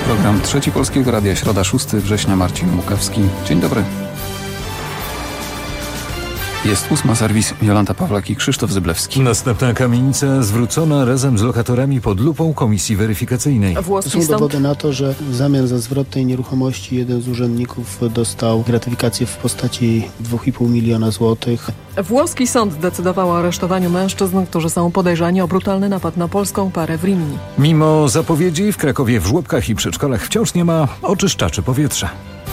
Program Trzeci Polskiego Radia, środa 6 września, Marcin Łukawski. Dzień dobry. Jest 8, serwis Jolanta Pawlak i Krzysztof Zyblewski. Następna kamienica zwrócona razem z lokatorami pod lupą Komisji Weryfikacyjnej. Są dowody na to, że w zamian za zwrot tej nieruchomości jeden z urzędników dostał gratyfikację w postaci 2,5 miliona złotych. Włoski sąd decydował o aresztowaniu mężczyzn, którzy są podejrzani o brutalny napad na polską parę w Rimini. Mimo zapowiedzi w Krakowie w żłobkach i przedszkolach wciąż nie ma oczyszczaczy powietrza.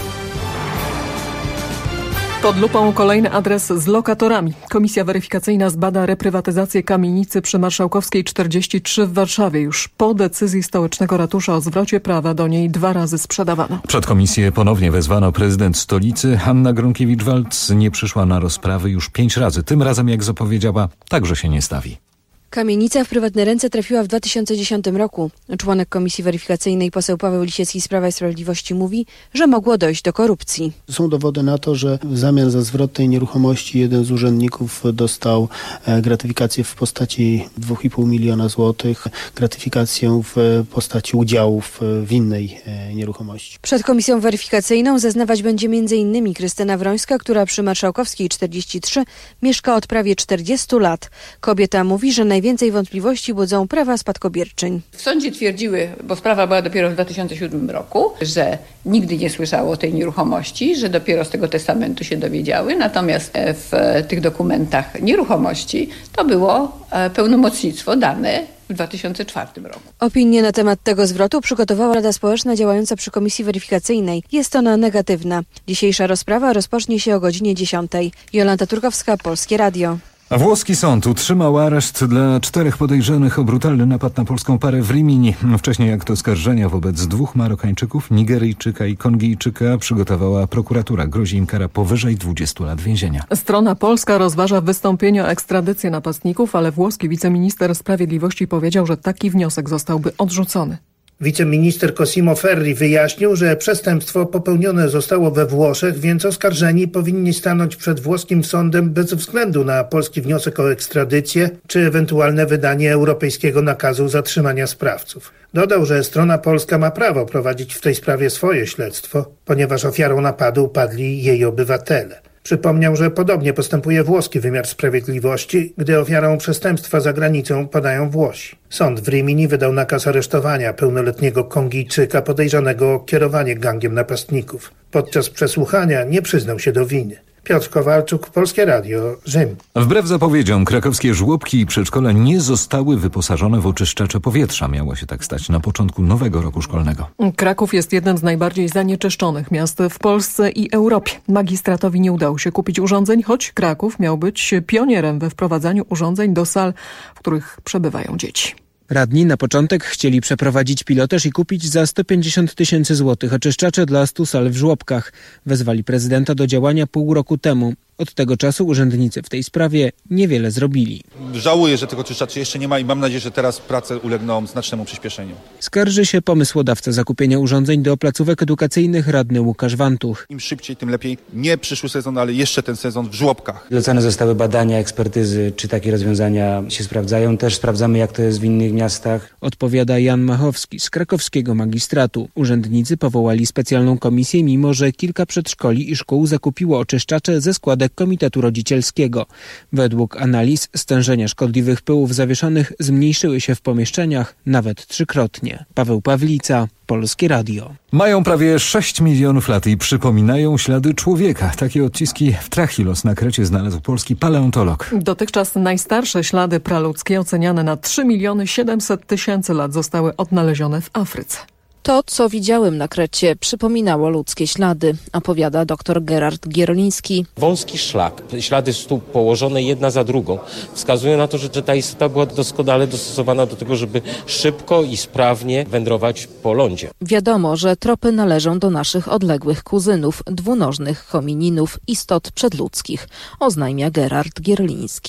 Pod lupą kolejny adres z lokatorami. Komisja weryfikacyjna zbada reprywatyzację kamienicy przy Marszałkowskiej 43 w Warszawie. Już po decyzji stołecznego ratusza o zwrocie prawa do niej 2 razy sprzedawano. Przed komisję ponownie wezwano prezydent stolicy. Hanna Gronkiewicz-Waltz nie przyszła na rozprawy już 5 razy. Tym razem, jak zapowiedziała, także się nie stawi. Kamienica w prywatne ręce trafiła w 2010 roku. Członek Komisji Weryfikacyjnej poseł Paweł Lisiecki z Prawa i Sprawiedliwości mówi, że mogło dojść do korupcji. Są dowody na to, że w zamian za zwrot tej nieruchomości jeden z urzędników dostał gratyfikację w postaci 2,5 miliona złotych, gratyfikację w postaci udziałów w innej nieruchomości. Przed Komisją Weryfikacyjną zeznawać będzie m.in. Krystyna Wrońska, która przy Marszałkowskiej 43 mieszka od prawie 40 lat. Kobieta mówi, że najwięcej wątpliwości budzą prawa spadkobierczyń. W sądzie twierdziły, bo sprawa była dopiero w 2007 roku, że nigdy nie słyszało o tej nieruchomości, że dopiero z tego testamentu się dowiedziały. Natomiast w tych dokumentach nieruchomości to było pełnomocnictwo dane w 2004 roku. Opinię na temat tego zwrotu przygotowała Rada Społeczna działająca przy Komisji Weryfikacyjnej. Jest ona negatywna. Dzisiejsza rozprawa rozpocznie się o godzinie 10. Jolanta Turkowska, Polskie Radio. A włoski sąd utrzymał areszt dla 4 podejrzanych o brutalny napad na polską parę w Rimini. Wcześniej akt oskarżenia wobec 2 Marokańczyków, Nigeryjczyka i Kongijczyka przygotowała prokuratura. Grozi im kara powyżej 20 lat więzienia. Strona polska rozważa wystąpienie o ekstradycję napastników, ale włoski wiceminister sprawiedliwości powiedział, że taki wniosek zostałby odrzucony. Wiceminister Cosimo Ferri wyjaśnił, że przestępstwo popełnione zostało we Włoszech, więc oskarżeni powinni stanąć przed włoskim sądem bez względu na polski wniosek o ekstradycję czy ewentualne wydanie europejskiego nakazu zatrzymania sprawców. Dodał, że strona polska ma prawo prowadzić w tej sprawie swoje śledztwo, ponieważ ofiarą napadu padli jej obywatele. Przypomniał, że podobnie postępuje włoski wymiar sprawiedliwości, gdy ofiarą przestępstwa za granicą padają Włosi. Sąd w Rimini wydał nakaz aresztowania pełnoletniego Kongijczyka podejrzanego o kierowanie gangiem napastników. Podczas przesłuchania nie przyznał się do winy. Piotr Kowalczuk, Polskie Radio, Rzym. Wbrew zapowiedziom krakowskie żłobki i przedszkola nie zostały wyposażone w oczyszczacze powietrza. Miało się tak stać na początku nowego roku szkolnego. Kraków jest jednym z najbardziej zanieczyszczonych miast w Polsce i Europie. Magistratowi nie udało się kupić urządzeń, choć Kraków miał być pionierem we wprowadzaniu urządzeń do sal, w których przebywają dzieci. Radni na początek chcieli przeprowadzić pilotaż i kupić za 150 000 złotych oczyszczacze dla 100 sal w żłobkach. Wezwali prezydenta do działania pół roku temu. Od tego czasu urzędnicy w tej sprawie niewiele zrobili. Żałuję, że tych oczyszczaczy jeszcze nie ma i mam nadzieję, że teraz prace ulegną znacznemu przyspieszeniu. Skarży się pomysłodawca zakupienia urządzeń do placówek edukacyjnych, radny Łukasz Wantuch. Im szybciej, tym lepiej. Nie przyszły sezon, ale jeszcze ten sezon w żłobkach. Zlecane zostały badania, ekspertyzy, czy takie rozwiązania się sprawdzają. Też sprawdzamy, jak to jest w innych miastach. Odpowiada Jan Machowski z krakowskiego magistratu. Urzędnicy powołali specjalną komisję, mimo że kilka przedszkoli i szkół zakupiło oczyszczacze ze składek Komitetu Rodzicielskiego. Według analiz stężenia szkodliwych pyłów zawieszonych zmniejszyły się w pomieszczeniach nawet 3-krotnie. Paweł Pawlica, Polskie Radio. Mają prawie 6 milionów lat i przypominają ślady człowieka. Takie odciski w Trachilos na Krecie znalazł polski paleontolog. Dotychczas najstarsze ślady praludzkie oceniane na 3 700 000 lat zostały odnalezione w Afryce. To, co widziałem na Krecie, przypominało ludzkie ślady, opowiada dr Gerard Gierliński. Wąski szlak, ślady stóp położone jedna za drugą wskazują na to, że ta istota była doskonale dostosowana do tego, żeby szybko i sprawnie wędrować po lądzie. Wiadomo, że tropy należą do naszych odległych kuzynów, dwunożnych homininów, istot przedludzkich, oznajmia Gerard Gierliński.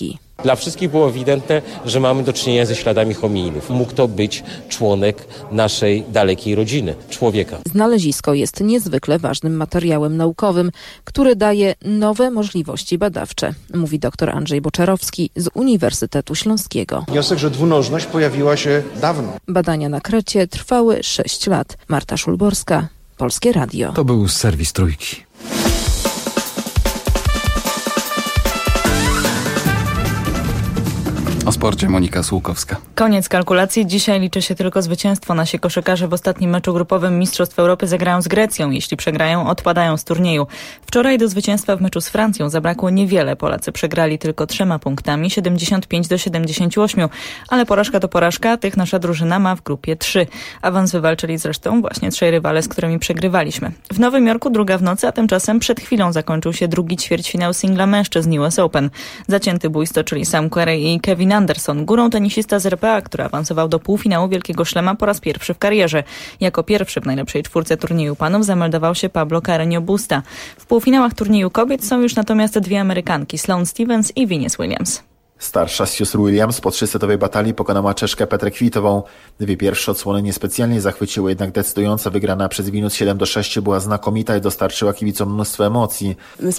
Dla wszystkich było ewidentne, że mamy do czynienia ze śladami homininów. Mógł to być członek naszej dalekiej rodziny, człowieka. Znalezisko jest niezwykle ważnym materiałem naukowym, który daje nowe możliwości badawcze, mówi dr Andrzej Boczarowski z Uniwersytetu Śląskiego. Wniosek, że dwunożność pojawiła się dawno. Badania na Krecie trwały 6 lat. Marta Szulborska, Polskie Radio. To był serwis Trójki. O sporcie Monika Słukowska. Koniec kalkulacji. Dzisiaj liczy się tylko zwycięstwo. Nasi koszykarze w ostatnim meczu grupowym Mistrzostw Europy zagrają z Grecją. Jeśli przegrają, odpadają z turnieju. Wczoraj do zwycięstwa w meczu z Francją zabrakło niewiele. Polacy przegrali tylko 3 punktami, 75-78. Ale porażka to porażka. Tych nasza drużyna ma w grupie 3. Awans wywalczyli zresztą właśnie 3 rywale, z którymi przegrywaliśmy. W Nowym Jorku 2 w nocy, a tymczasem przed chwilą zakończył się drugi ćwierćfinał singla mężczyzn US Open. Zacięty bój stoczyli Sam Querrey i Kevin Anderson. Górą tenisista z RPA, który awansował do półfinału Wielkiego Szlema po raz pierwszy w karierze. Jako pierwszy w najlepszej czwórce turnieju panów zameldował się Pablo Carreño Busta. W półfinałach turnieju kobiet są już natomiast 2 Amerykanki, Sloane Stephens i Venus Williams. Starsza z sióstr Williams po 3-setowej batalii pokonała Czeszkę Petrę Kwitową. 2 pierwsze odsłony niespecjalnie zachwyciły, jednak decydująca wygrana przez Venus 7-6 była znakomita i dostarczyła kibicom mnóstwo emocji.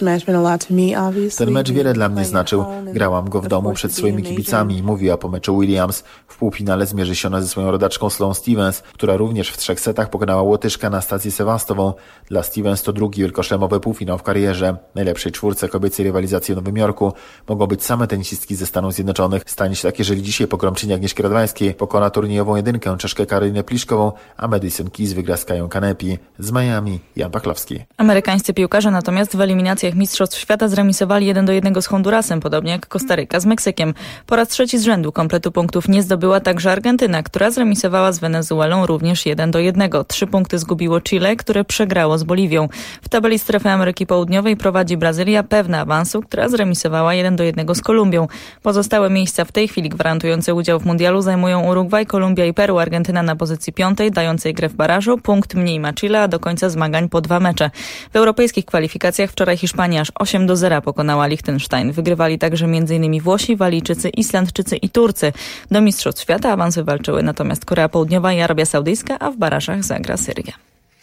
Ten mecz wiele dla mnie znaczył. Grałam go w domu przed swoimi kibicami, mówiła po meczu Williams. W półfinale zmierzy się ona ze swoją rodaczką Sloane Stephens, która również w 3 setach pokonała Łotyszkę Anastazję Sewastową. Dla Stephens to drugi wielkoszlemowy półfinał w karierze. W najlepszej czwórce kobiecej rywalizacji w Nowym Jorku mogą być same tenisistki ze Stanów Zjednoczonych. Stanie się tak, jeżeli dzisiaj pogromczyni Agnieszki Radwańskiej pokona turniejową jedynkę Czeszkę Karolínę Pliszkową, a Madison Keys wygra z Kają Kanepi. Z Miami Jan Pachlowski. Amerykańscy piłkarze natomiast w eliminacjach Mistrzostw Świata zremisowali 1-1 z Hondurasem, podobnie jak Kostaryka z Meksykiem. Po raz 3 z rzędu kompletu punktów nie zdobyła także Argentyna, która zremisowała z Wenezuelą również 1-1. 3 punkty zgubiło Chile, które przegrało z Boliwią. W tabeli strefy Ameryki Południowej prowadzi Brazylia, pewna awansu, która zremisowała 1-1 z Kolumbią. Pozostałe miejsca w tej chwili gwarantujące udział w mundialu zajmują Urugwaj, Kolumbia i Peru. Argentyna na pozycji 5, dającej grę w barażu. Punkt mniej ma Chile, a do końca zmagań po 2 mecze. W europejskich kwalifikacjach wczoraj Hiszpania aż 8-0 pokonała Liechtenstein. Wygrywali także m.in. Włosi, Walijczycy, Islandczycy i Turcy. Do Mistrzostw Świata awans wywalczyły natomiast Korea Południowa i Arabia Saudyjska, a w barażach zagra Syria.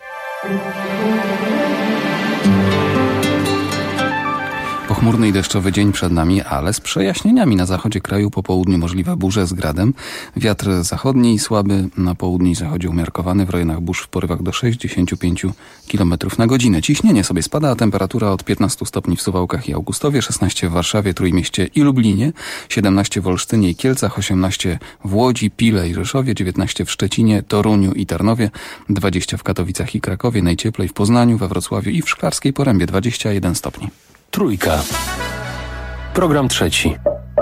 Pochmurny i deszczowy dzień przed nami, ale z przejaśnieniami. Na zachodzie kraju po południu możliwe burze z gradem. Wiatr zachodni słaby, na południu i zachodzie umiarkowany, w rejonach burz w porywach do 65 km na godzinę. Ciśnienie sobie spada, a temperatura od 15 stopni w Suwałkach i Augustowie, 16 w Warszawie, Trójmieście i Lublinie, 17 w Olsztynie i Kielcach, 18 w Łodzi, Pile i Rzeszowie, 19 w Szczecinie, Toruniu i Tarnowie, 20 w Katowicach i Krakowie, najcieplej w Poznaniu, we Wrocławiu i w Szklarskiej Porębie, 21 stopni. Trójka. Program trzeci.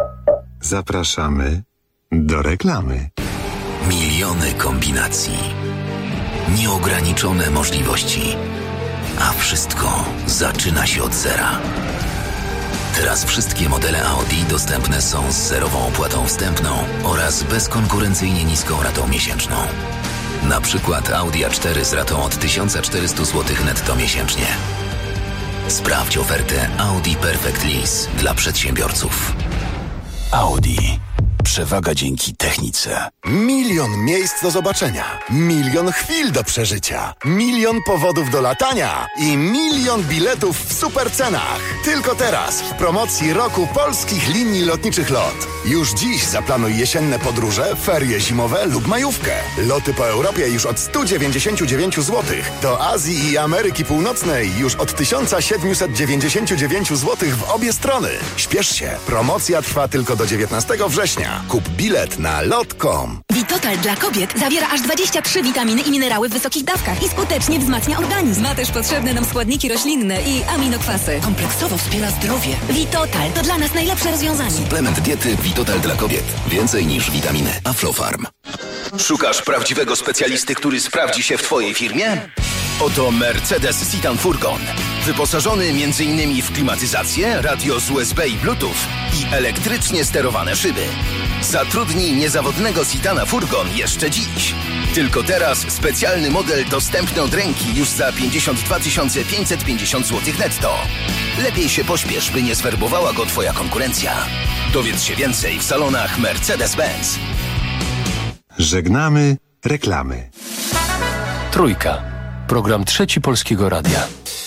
Zapraszamy do reklamy. Miliony kombinacji. Nieograniczone możliwości. A wszystko zaczyna się od zera. Teraz wszystkie modele Audi dostępne są z zerową opłatą wstępną oraz bezkonkurencyjnie niską ratą miesięczną. Na przykład Audi A4 z ratą od 1400 zł netto miesięcznie. Sprawdź ofertę Audi Perfect Lease dla przedsiębiorców. Audi. Przewaga dzięki technice. 1 000 000 miejsc do zobaczenia. 1 000 000 chwil do przeżycia. 1 000 000 powodów do latania. I 1 000 000 biletów w super cenach. Tylko teraz w promocji roku polskich linii lotniczych LOT. Już dziś zaplanuj jesienne podróże, ferie zimowe lub majówkę. Loty po Europie już od 199 zł. Do Azji i Ameryki Północnej już od 1799 zł w obie strony. Śpiesz się. Promocja trwa tylko do 19 września. Kup bilet na lot.com. Vitotal dla kobiet zawiera aż 23 witaminy i minerały w wysokich dawkach i skutecznie wzmacnia organizm. Ma też potrzebne nam składniki roślinne i aminokwasy. Kompleksowo wspiera zdrowie. Vitotal to dla nas najlepsze rozwiązanie. Suplement diety Vitotal dla kobiet. Więcej niż witaminy. Aflofarm. Szukasz prawdziwego specjalisty, który sprawdzi się w Twojej firmie? Oto Mercedes Citan Furgon. Wyposażony m.in. w klimatyzację, radio z USB i Bluetooth i elektrycznie sterowane szyby. Zatrudnij niezawodnego Citana Furgon jeszcze dziś. Tylko teraz specjalny model dostępny od ręki już za 52 550 zł netto. Lepiej się pośpiesz, by nie zwerbowała go Twoja konkurencja. Dowiedz się więcej w salonach Mercedes-Benz. Żegnamy reklamy. Trójka. Program Trzeci Polskiego Radia.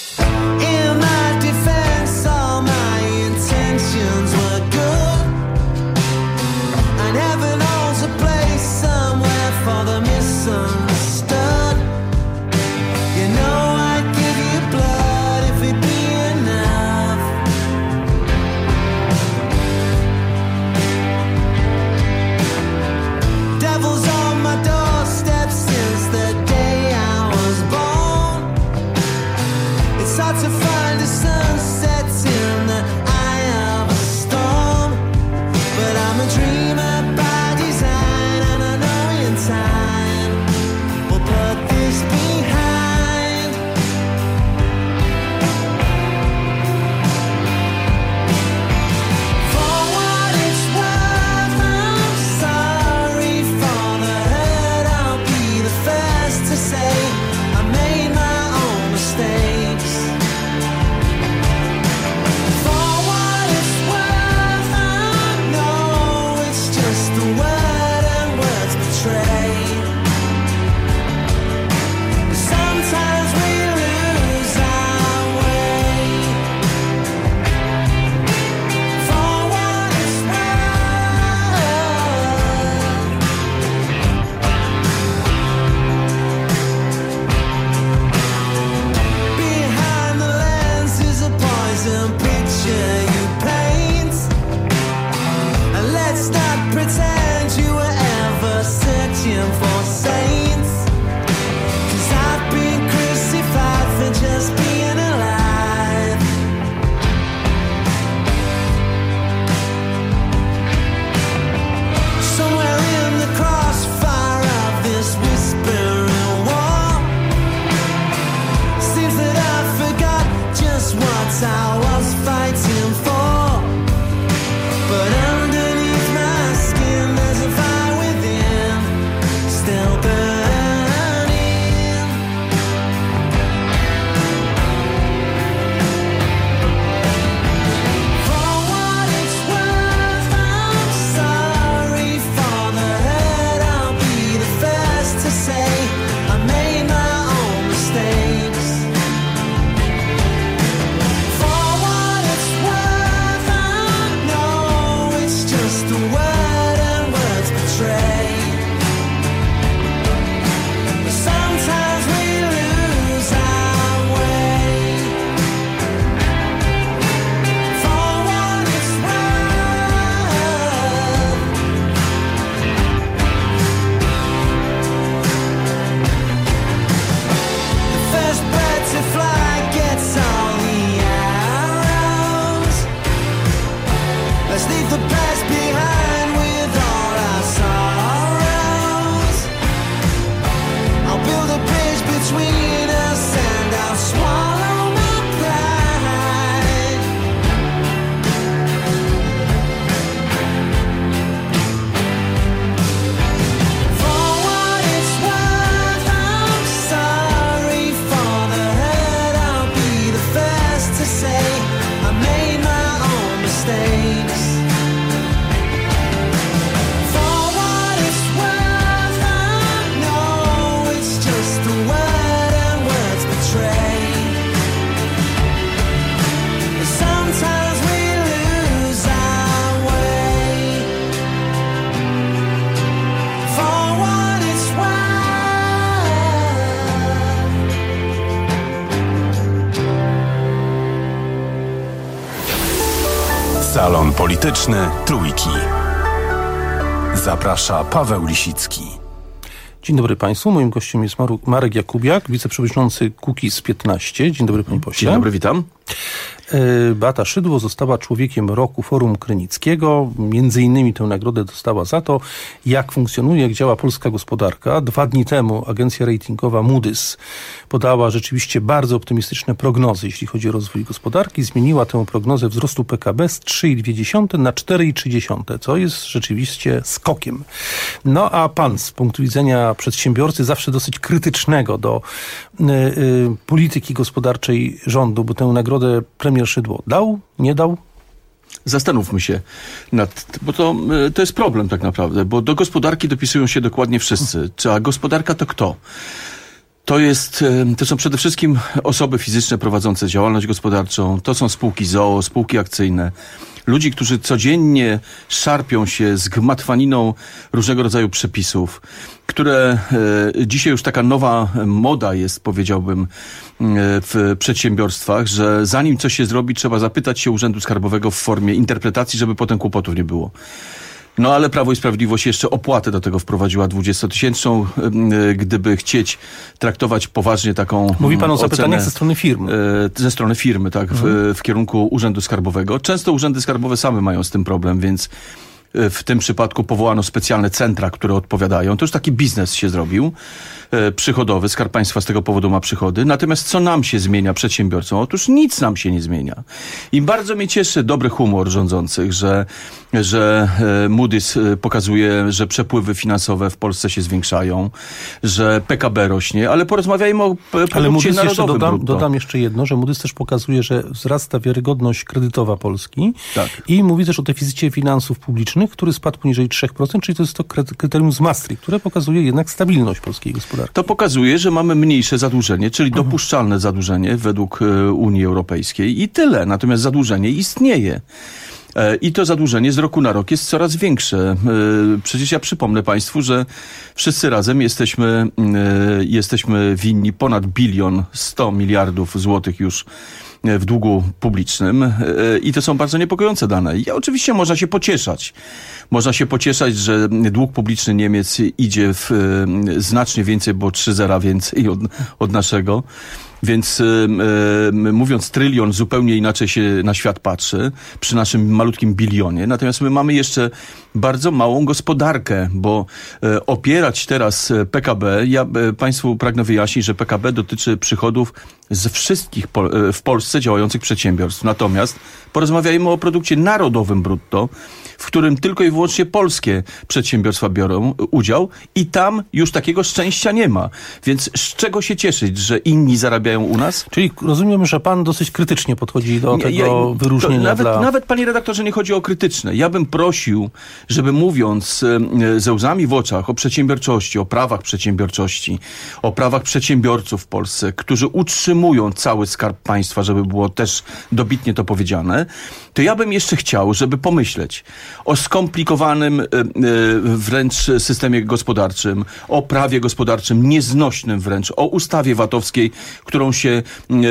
Salon Polityczny Trójki. Zaprasza Paweł Lisicki. Dzień dobry Państwu. Moim gościem jest Marek Jakubiak, wiceprzewodniczący Kukiz 15. Dzień dobry Panie Pośle. Dzień dobry, witam. Beata Szydło została człowiekiem roku Forum Krynickiego. Między innymi tę nagrodę dostała za to, jak funkcjonuje, jak działa polska gospodarka. 2 dni temu agencja ratingowa Moody's podała rzeczywiście bardzo optymistyczne prognozy, jeśli chodzi o rozwój gospodarki. Zmieniła tę prognozę wzrostu PKB z 3,2 na 4,3, co jest rzeczywiście skokiem. No a pan z punktu widzenia przedsiębiorcy zawsze dosyć krytycznego do polityki gospodarczej rządu, bo tę nagrodę premier Szydło dał, nie dał? Zastanówmy się bo to jest problem tak naprawdę, bo do gospodarki dopisują się dokładnie wszyscy. A gospodarka to kto? To są przede wszystkim osoby fizyczne prowadzące działalność gospodarczą, to są spółki z o.o., spółki akcyjne, ludzi, którzy codziennie szarpią się z gmatwaniną różnego rodzaju przepisów, które dzisiaj już taka nowa moda jest, powiedziałbym, w przedsiębiorstwach, że zanim coś się zrobi, trzeba zapytać się Urzędu Skarbowego w formie interpretacji, żeby potem kłopotów nie było. No ale Prawo i Sprawiedliwość jeszcze opłatę do tego wprowadziła 20-tysięczną, gdyby chcieć traktować poważnie taką Mówi pan o ocenę, zapytaniach ze strony firmy. Ze strony firmy, tak, w kierunku Urzędu Skarbowego. Często urzędy skarbowe same mają z tym problem, więc w tym przypadku powołano specjalne centra, które odpowiadają. To już taki biznes się zrobił, przychodowy. Skarb Państwa z tego powodu ma przychody. Natomiast co nam się zmienia, przedsiębiorcom? Otóż nic nam się nie zmienia. I bardzo mnie cieszy dobry humor rządzących, że Moody's pokazuje, że przepływy finansowe w Polsce się zwiększają, że PKB rośnie, ale porozmawiajmy o produkcie narodowym. Dodam jeszcze jedno, że Moody's też pokazuje, że wzrasta wiarygodność kredytowa Polski. Tak. I mówi też o deficycie finansów publicznych, który spadł poniżej 3%, czyli to jest to kryterium z Maastricht, które pokazuje jednak stabilność polskiej gospodarki. To pokazuje, że mamy mniejsze zadłużenie, czyli dopuszczalne zadłużenie według Unii Europejskiej i tyle. Natomiast zadłużenie istnieje. I to zadłużenie z roku na rok jest coraz większe. Przecież ja przypomnę Państwu, że wszyscy razem jesteśmy winni ponad 1 biliardów złotych już w długu publicznym i to są bardzo niepokojące dane. I oczywiście można się pocieszać. Można się pocieszać, że dług publiczny Niemiec idzie w znacznie więcej, bo 3 zera więcej od naszego. Więc mówiąc trylion, zupełnie inaczej się na świat patrzy przy naszym malutkim bilionie. Natomiast my mamy jeszcze bardzo małą gospodarkę, bo opierać teraz PKB, ja Państwu pragnę wyjaśnić, że PKB dotyczy przychodów ze wszystkich w Polsce działających przedsiębiorstw. Natomiast porozmawiajmy o produkcie narodowym brutto, w którym tylko i wyłącznie polskie przedsiębiorstwa biorą udział i tam już takiego szczęścia nie ma. Więc z czego się cieszyć, że inni zarabiają u nas? Czyli rozumiem, że pan dosyć krytycznie podchodzi do tego wyróżnienia Nawet, panie redaktorze, nie chodzi o krytyczne. Ja bym prosił, żeby mówiąc ze łzami w oczach o przedsiębiorczości, o prawach przedsiębiorczości, o prawach przedsiębiorców w Polsce, którzy utrzymują cały Skarb Państwa, żeby było też dobitnie to powiedziane, to ja bym jeszcze chciał, żeby pomyśleć o skomplikowanym wręcz systemie gospodarczym, o prawie gospodarczym, nieznośnym wręcz, o ustawie VAT-owskiej, którą się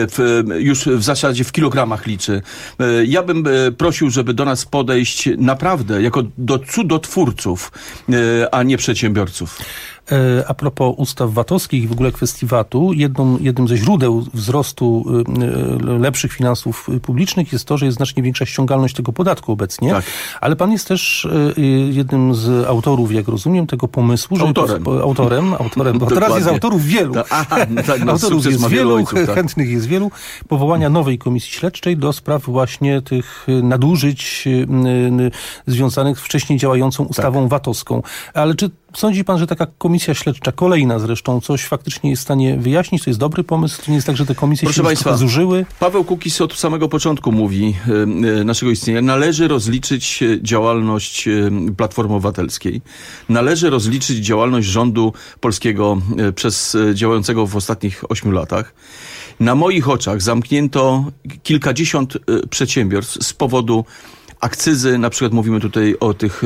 już w zasadzie w kilogramach liczy. Ja bym prosił, żeby do nas podejść naprawdę jako do cudotwórców, a nie przedsiębiorców. A propos ustaw VAT-owskich i w ogóle kwestii VAT-u, jednym ze źródeł wzrostu lepszych finansów publicznych jest to, że jest znacznie większa ściągalność tego podatku obecnie. Tak. Ale pan jest też jednym z autorów, jak rozumiem, tego pomysłu, że autorem, bo teraz jest autorów wielu. Autorów jest wielu, chętnych jest wielu. Powołania nowej komisji śledczej do spraw właśnie tych nadużyć związanych z wcześniej działającą ustawą VAT-owską. Ale czy sądzi pan, że taka komisja śledcza, kolejna zresztą, coś faktycznie jest w stanie wyjaśnić? To jest dobry pomysł? To nie jest tak, że te komisje się już zużyły? Paweł Kukiz od samego początku mówi naszego istnienia, należy rozliczyć działalność Platformy Obywatelskiej. Należy rozliczyć działalność rządu polskiego działającego w ostatnich 8 latach. Na moich oczach zamknięto kilkadziesiąt przedsiębiorstw z powodu akcyzy, na przykład mówimy tutaj o tych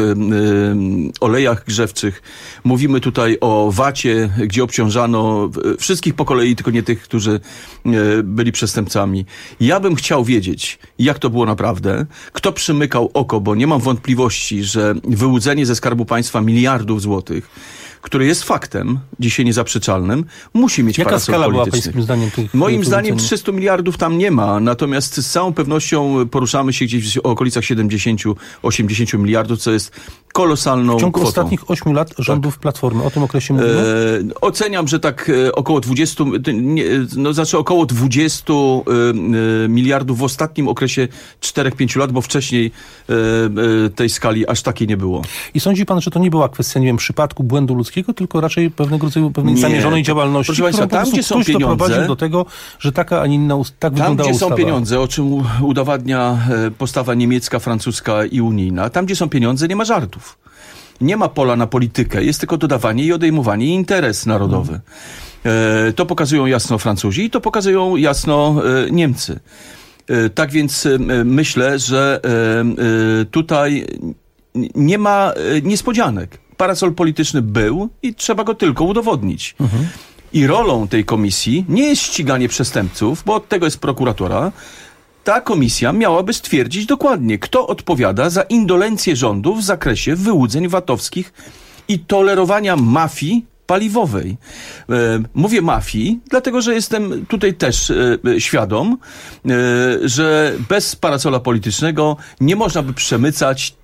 olejach grzewczych, mówimy tutaj o VAT-ie, gdzie obciążano wszystkich po kolei, tylko nie tych, którzy byli przestępcami. Ja bym chciał wiedzieć, jak to było naprawdę, kto przymykał oko, bo nie mam wątpliwości, że wyłudzenie ze Skarbu Państwa miliardów złotych, który jest faktem, dzisiaj niezaprzeczalnym, musi mieć Jaka parasol skala polityczny. była pańskim zdaniem tych... Moim zdaniem 300 miliardów tam nie ma, natomiast z całą pewnością poruszamy się gdzieś w okolicach 70-80 miliardów, co jest kolosalną W ciągu kwotą. ostatnich 8 lat rządów Platformy, o tym okresie mówimy? Oceniam, że tak około 20, około 20 miliardów w ostatnim okresie 4-5 lat, bo wcześniej tej skali aż takiej nie było. I sądzi pan, że to nie była kwestia, nie wiem, przypadku błędu ludzkiego, tylko raczej pewnego rodzaju pewnej zamierzonej działalności, proszę państwa, którą tam, gdzie są ktoś pieniądze, doprowadził do tego, że taka, a nie inna tak wyglądała tam, gdzie ustawa. są pieniądze, o czym udowadnia postawa niemiecka, francuska i unijna, tam, gdzie są pieniądze, nie ma żartów. Nie ma pola na politykę, jest tylko dodawanie i odejmowanie i interes narodowy. To pokazują jasno Francuzi i to pokazują jasno Niemcy. Tak więc myślę, że tutaj nie ma niespodzianek. Parasol polityczny był i trzeba go tylko udowodnić. I rolą tej komisji nie jest ściganie przestępców, bo od tego jest prokuratura. Ta komisja miałaby stwierdzić dokładnie, kto odpowiada za indolencję rządu w zakresie wyłudzeń VAT-owskich i tolerowania mafii paliwowej. Mówię mafii, dlatego że jestem tutaj też świadom, że bez parasola politycznego nie można by przemycać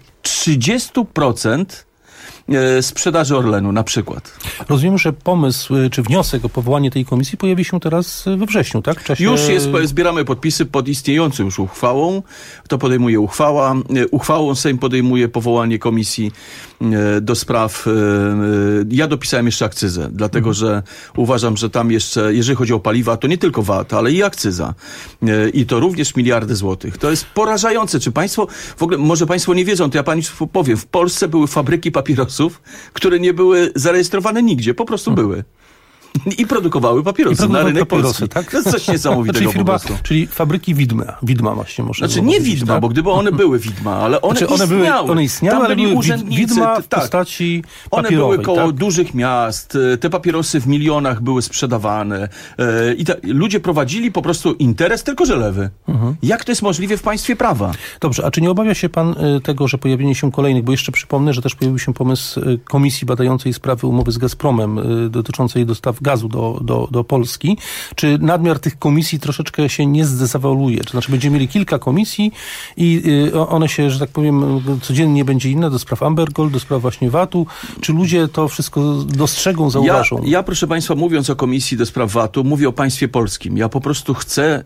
30% sprzedaży Orlenu na przykład. Rozumiem, że pomysł czy wniosek o powołanie tej komisji pojawi się teraz we wrześniu, tak? W czasie... Już zbieramy podpisy pod istniejącą już uchwałą. To podejmuje uchwała. Uchwałą Sejm podejmuje powołanie komisji do spraw... Ja dopisałem jeszcze akcyzę, dlatego że uważam, że tam jeszcze, jeżeli chodzi o paliwa, to nie tylko VAT, ale i akcyza. I to również miliardy złotych. To jest porażające. Czy państwo, w ogóle, może państwo nie wiedzą, to ja państwu powiem. W Polsce były fabryki papierosów, które nie były zarejestrowane nigdzie, po prostu były. I produkowały papierosy na rynek polski. Tak? To jest coś niesamowitego po prostu. Czyli fabryki widma właśnie może. Znaczy nie widma, tak? Bo gdyby one były widma, ale one istniały. One istniały, tam ale byli były urzędnicy, widma w postaci papierowej. One były koło tak? dużych miast, te papierosy w milionach były sprzedawane i ludzie prowadzili po prostu interes, tylko że lewy. Jak to jest możliwe w państwie prawa? Dobrze, a czy nie obawia się pan tego, że pojawienie się kolejnych, bo jeszcze przypomnę, że też pojawił się pomysł komisji badającej sprawy umowy z Gazpromem dotyczącej dostaw gazu do Polski. Czy nadmiar tych komisji troszeczkę się nie zdezawaluje? To znaczy będziemy mieli kilka komisji i one się, że tak powiem, codziennie będzie inna do spraw Amber Gold, do spraw właśnie VAT-u. Czy ludzie to wszystko dostrzegą, zauważą? Ja, proszę państwa, mówiąc o komisji do spraw VAT-u, mówię o państwie polskim. Ja po prostu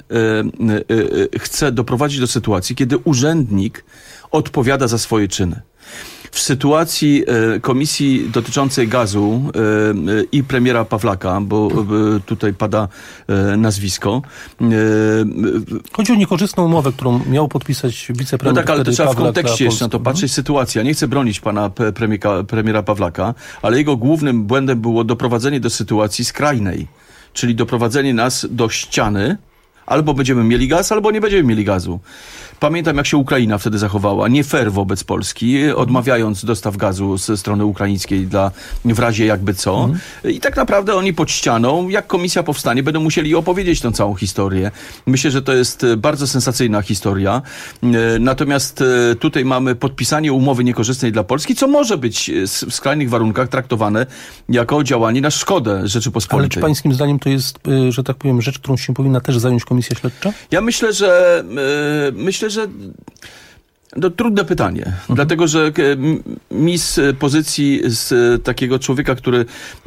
chcę doprowadzić do sytuacji, kiedy urzędnik odpowiada za swoje czyny. W sytuacji komisji dotyczącej gazu i premiera Pawlaka, bo tutaj pada nazwisko. Chodzi o niekorzystną umowę, którą miał podpisać wicepremier. No tak, ale to trzeba Pawlak w kontekście jeszcze na to patrzeć. Sytuacja. Nie chcę bronić pana premiera Pawlaka, ale jego głównym błędem było doprowadzenie do sytuacji skrajnej, czyli doprowadzenie nas do ściany. Albo będziemy mieli gaz, albo nie będziemy mieli gazu. Pamiętam, jak się Ukraina wtedy zachowała. Nie fair wobec Polski, odmawiając dostaw gazu ze strony ukraińskiej w razie jakby co. I tak naprawdę oni pod ścianą, jak komisja powstanie, będą musieli opowiedzieć tą całą historię. Myślę, że to jest bardzo sensacyjna historia. Natomiast tutaj mamy podpisanie umowy niekorzystnej dla Polski, co może być w skrajnych warunkach traktowane jako działanie na szkodę Rzeczypospolitej. Ale czy pańskim zdaniem to jest, że tak powiem, rzecz, którą się powinna też zająć komisja śledcza? Ja myślę, że no, trudne pytanie, dlatego że mi z pozycji z takiego człowieka, który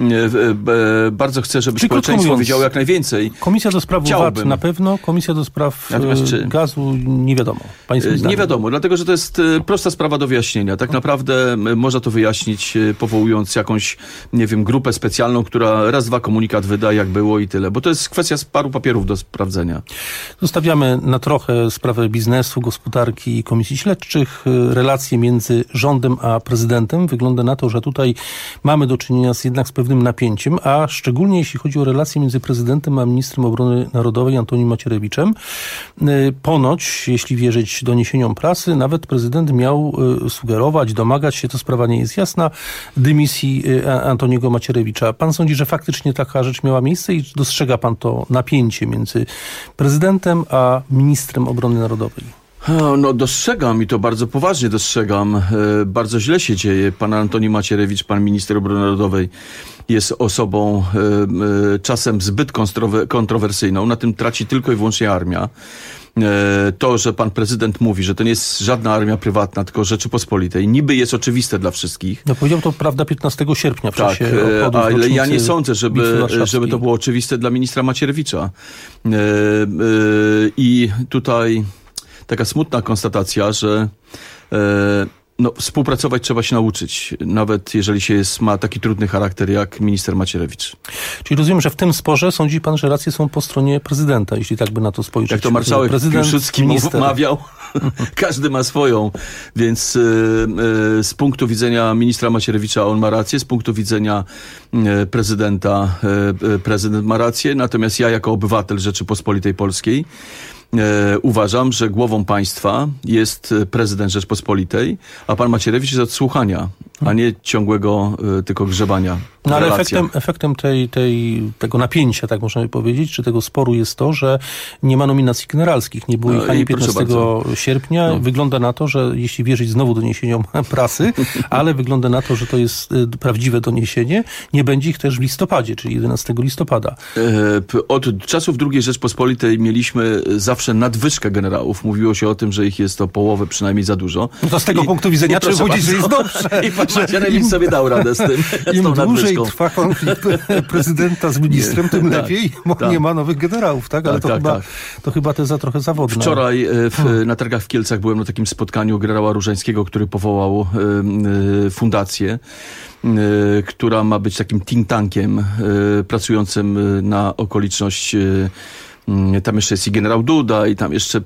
bardzo chce, żeby społeczeństwo wiedziało jak najwięcej. Komisja do spraw VAT na pewno, komisja do spraw gazu nie wiadomo. Nie wiadomo, dlatego że to jest prosta sprawa do wyjaśnienia. Tak naprawdę można to wyjaśnić powołując jakąś, nie wiem, grupę specjalną, która raz, dwa komunikat wyda, jak było i tyle, bo to jest kwestia paru papierów do sprawdzenia. Zostawiamy na trochę sprawę biznesu, gospodarki i komisji śledczych, relacje między rządem a prezydentem. Wygląda na to, że tutaj mamy do czynienia jednak z pewnym napięciem, a szczególnie jeśli chodzi o relacje między prezydentem a ministrem obrony narodowej Antonim Macierewiczem. Ponoć, jeśli wierzyć doniesieniom prasy, nawet prezydent miał sugerować, domagać się, to sprawa nie jest jasna, dymisji Antoniego Macierewicza. Pan sądzi, że faktycznie taka rzecz miała miejsce i dostrzega pan to napięcie między prezydentem a ministrem obrony narodowej? No dostrzegam i to bardzo poważnie dostrzegam. Bardzo źle się dzieje. Pan Antoni Macierewicz, pan minister obrony narodowej, jest osobą czasem zbyt kontrowersyjną. Na tym traci tylko i wyłącznie armia. To, że pan prezydent mówi, że to nie jest żadna armia prywatna, tylko Rzeczypospolitej, niby jest oczywiste dla wszystkich. No powiedział to, prawda, 15 sierpnia w czasie obchodów ale ja nie rocznicy sądzę, żeby to było oczywiste dla ministra Macierewicza. I tutaj taka smutna konstatacja, że współpracować trzeba się nauczyć, nawet jeżeli ma taki trudny charakter jak minister Macierewicz. Czyli rozumiem, że w tym sporze sądzi pan, że racje są po stronie prezydenta, jeśli tak by na to spojrzeć. Jak to marszałek Piłsudski mawiał, każdy ma swoją, więc z punktu widzenia ministra Macierewicza on ma rację, z punktu widzenia prezydenta prezydent ma rację, natomiast ja jako obywatel Rzeczypospolitej Polskiej uważam, że głową państwa jest prezydent Rzeczpospolitej, a pan Macierewicz jest od słuchania, a nie ciągłego tylko grzebania. No ale efektem tego napięcia, tak można by powiedzieć, czy tego sporu jest to, że nie ma nominacji generalskich. Nie było ich ani 15 sierpnia. Wygląda na to, że jeśli wierzyć znowu doniesieniom prasy, ale wygląda na to, że to jest prawdziwe doniesienie, nie będzie ich też w listopadzie, czyli 11 listopada. Od czasów II Rzeczpospolitej mieliśmy zawsze nadwyżkę generałów. Mówiło się o tym, że ich jest o połowę przynajmniej za dużo. No to z tego punktu widzenia trzeba powiedzieć, że jest dobrze. I pan Macierewicz sobie dał radę z tym. Im dłużej trwa konflikt prezydenta z ministrem, tym lepiej, bo nie ma nowych generałów, tak? Ale to chyba teza trochę zawodna. Wczoraj na targach w Kielcach byłem na takim spotkaniu generała Różańskiego, który powołał fundację, która ma być takim think tankiem pracującym na okoliczność. Tam jeszcze jest i generał Duda i tam jeszcze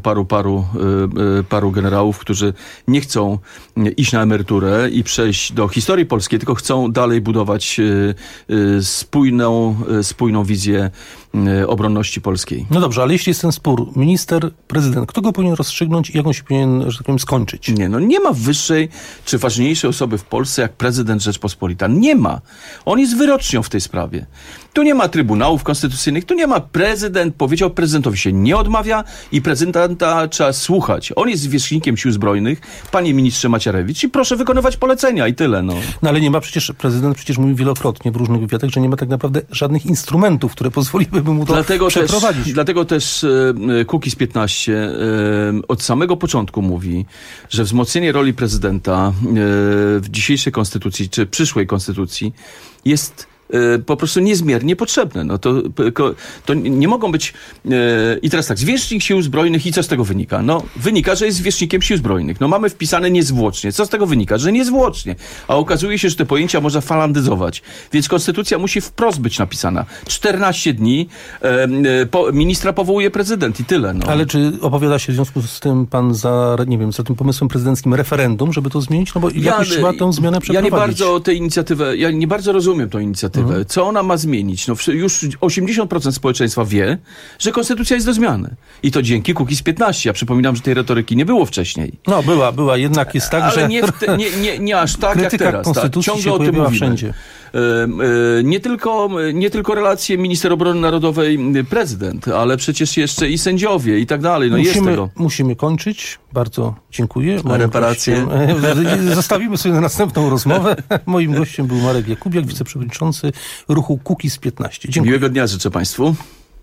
paru generałów, którzy nie chcą iść na emeryturę i przejść do historii polskiej, tylko chcą dalej budować spójną wizję obronności polskiej. No dobrze, ale jeśli jest ten spór, minister, prezydent, kto go powinien rozstrzygnąć i jak on się powinien, że tak powiem, skończyć? Nie ma wyższej czy ważniejszej osoby w Polsce jak prezydent Rzeczpospolita. Nie ma. On jest wyrocznią w tej sprawie. Tu nie ma trybunałów konstytucyjnych, tu nie ma prezydent, powiedział, prezydentowi się nie odmawia i prezydenta trzeba słuchać. On jest zwierzchnikiem Sił Zbrojnych, panie ministrze Macierewicz, i proszę wykonywać polecenia i tyle. No ale nie ma prezydent mówił wielokrotnie w różnych wywiadach, że nie ma tak naprawdę żadnych instrumentów, które pozwoliłyby mu to przeprowadzić. Dlatego też Kukiz 15 od samego początku mówi, że wzmocnienie roli prezydenta w dzisiejszej konstytucji, czy przyszłej konstytucji jest po prostu niezmiernie potrzebne. No to nie mogą być... I teraz tak, zwierzchnik Sił Zbrojnych i co z tego wynika? No wynika, że jest zwierzchnikiem Sił Zbrojnych. No mamy wpisane niezwłocznie. Co z tego wynika? Że niezwłocznie. A okazuje się, że te pojęcia można falandyzować. Więc konstytucja musi wprost być napisana. 14 dni ministra powołuje prezydent i tyle. No. Ale czy opowiada się w związku z tym pan za tym pomysłem prezydenckim referendum, żeby to zmienić? No bo jakoś trzeba tę zmianę przeprowadzić. Ja nie bardzo rozumiem tę inicjatywę. Co ona ma zmienić? No już 80% społeczeństwa wie, że konstytucja jest do zmiany. I to dzięki Kukiz 15. Ja przypominam, że tej retoryki nie było wcześniej. No była. Jednak jest tak, ale że... nie aż tak jak teraz. Ciągle o tym mówimy. Wszędzie. Nie tylko relacje minister obrony narodowej, prezydent, ale przecież jeszcze i sędziowie i tak dalej. Musimy kończyć. Bardzo dziękuję. Reparacje. Zostawimy sobie na następną rozmowę. Moim gościem był Marek Jakubiak, wiceprzewodniczący ruchu Kukiz 15. Dziękuję. Miłego dnia życzę państwu.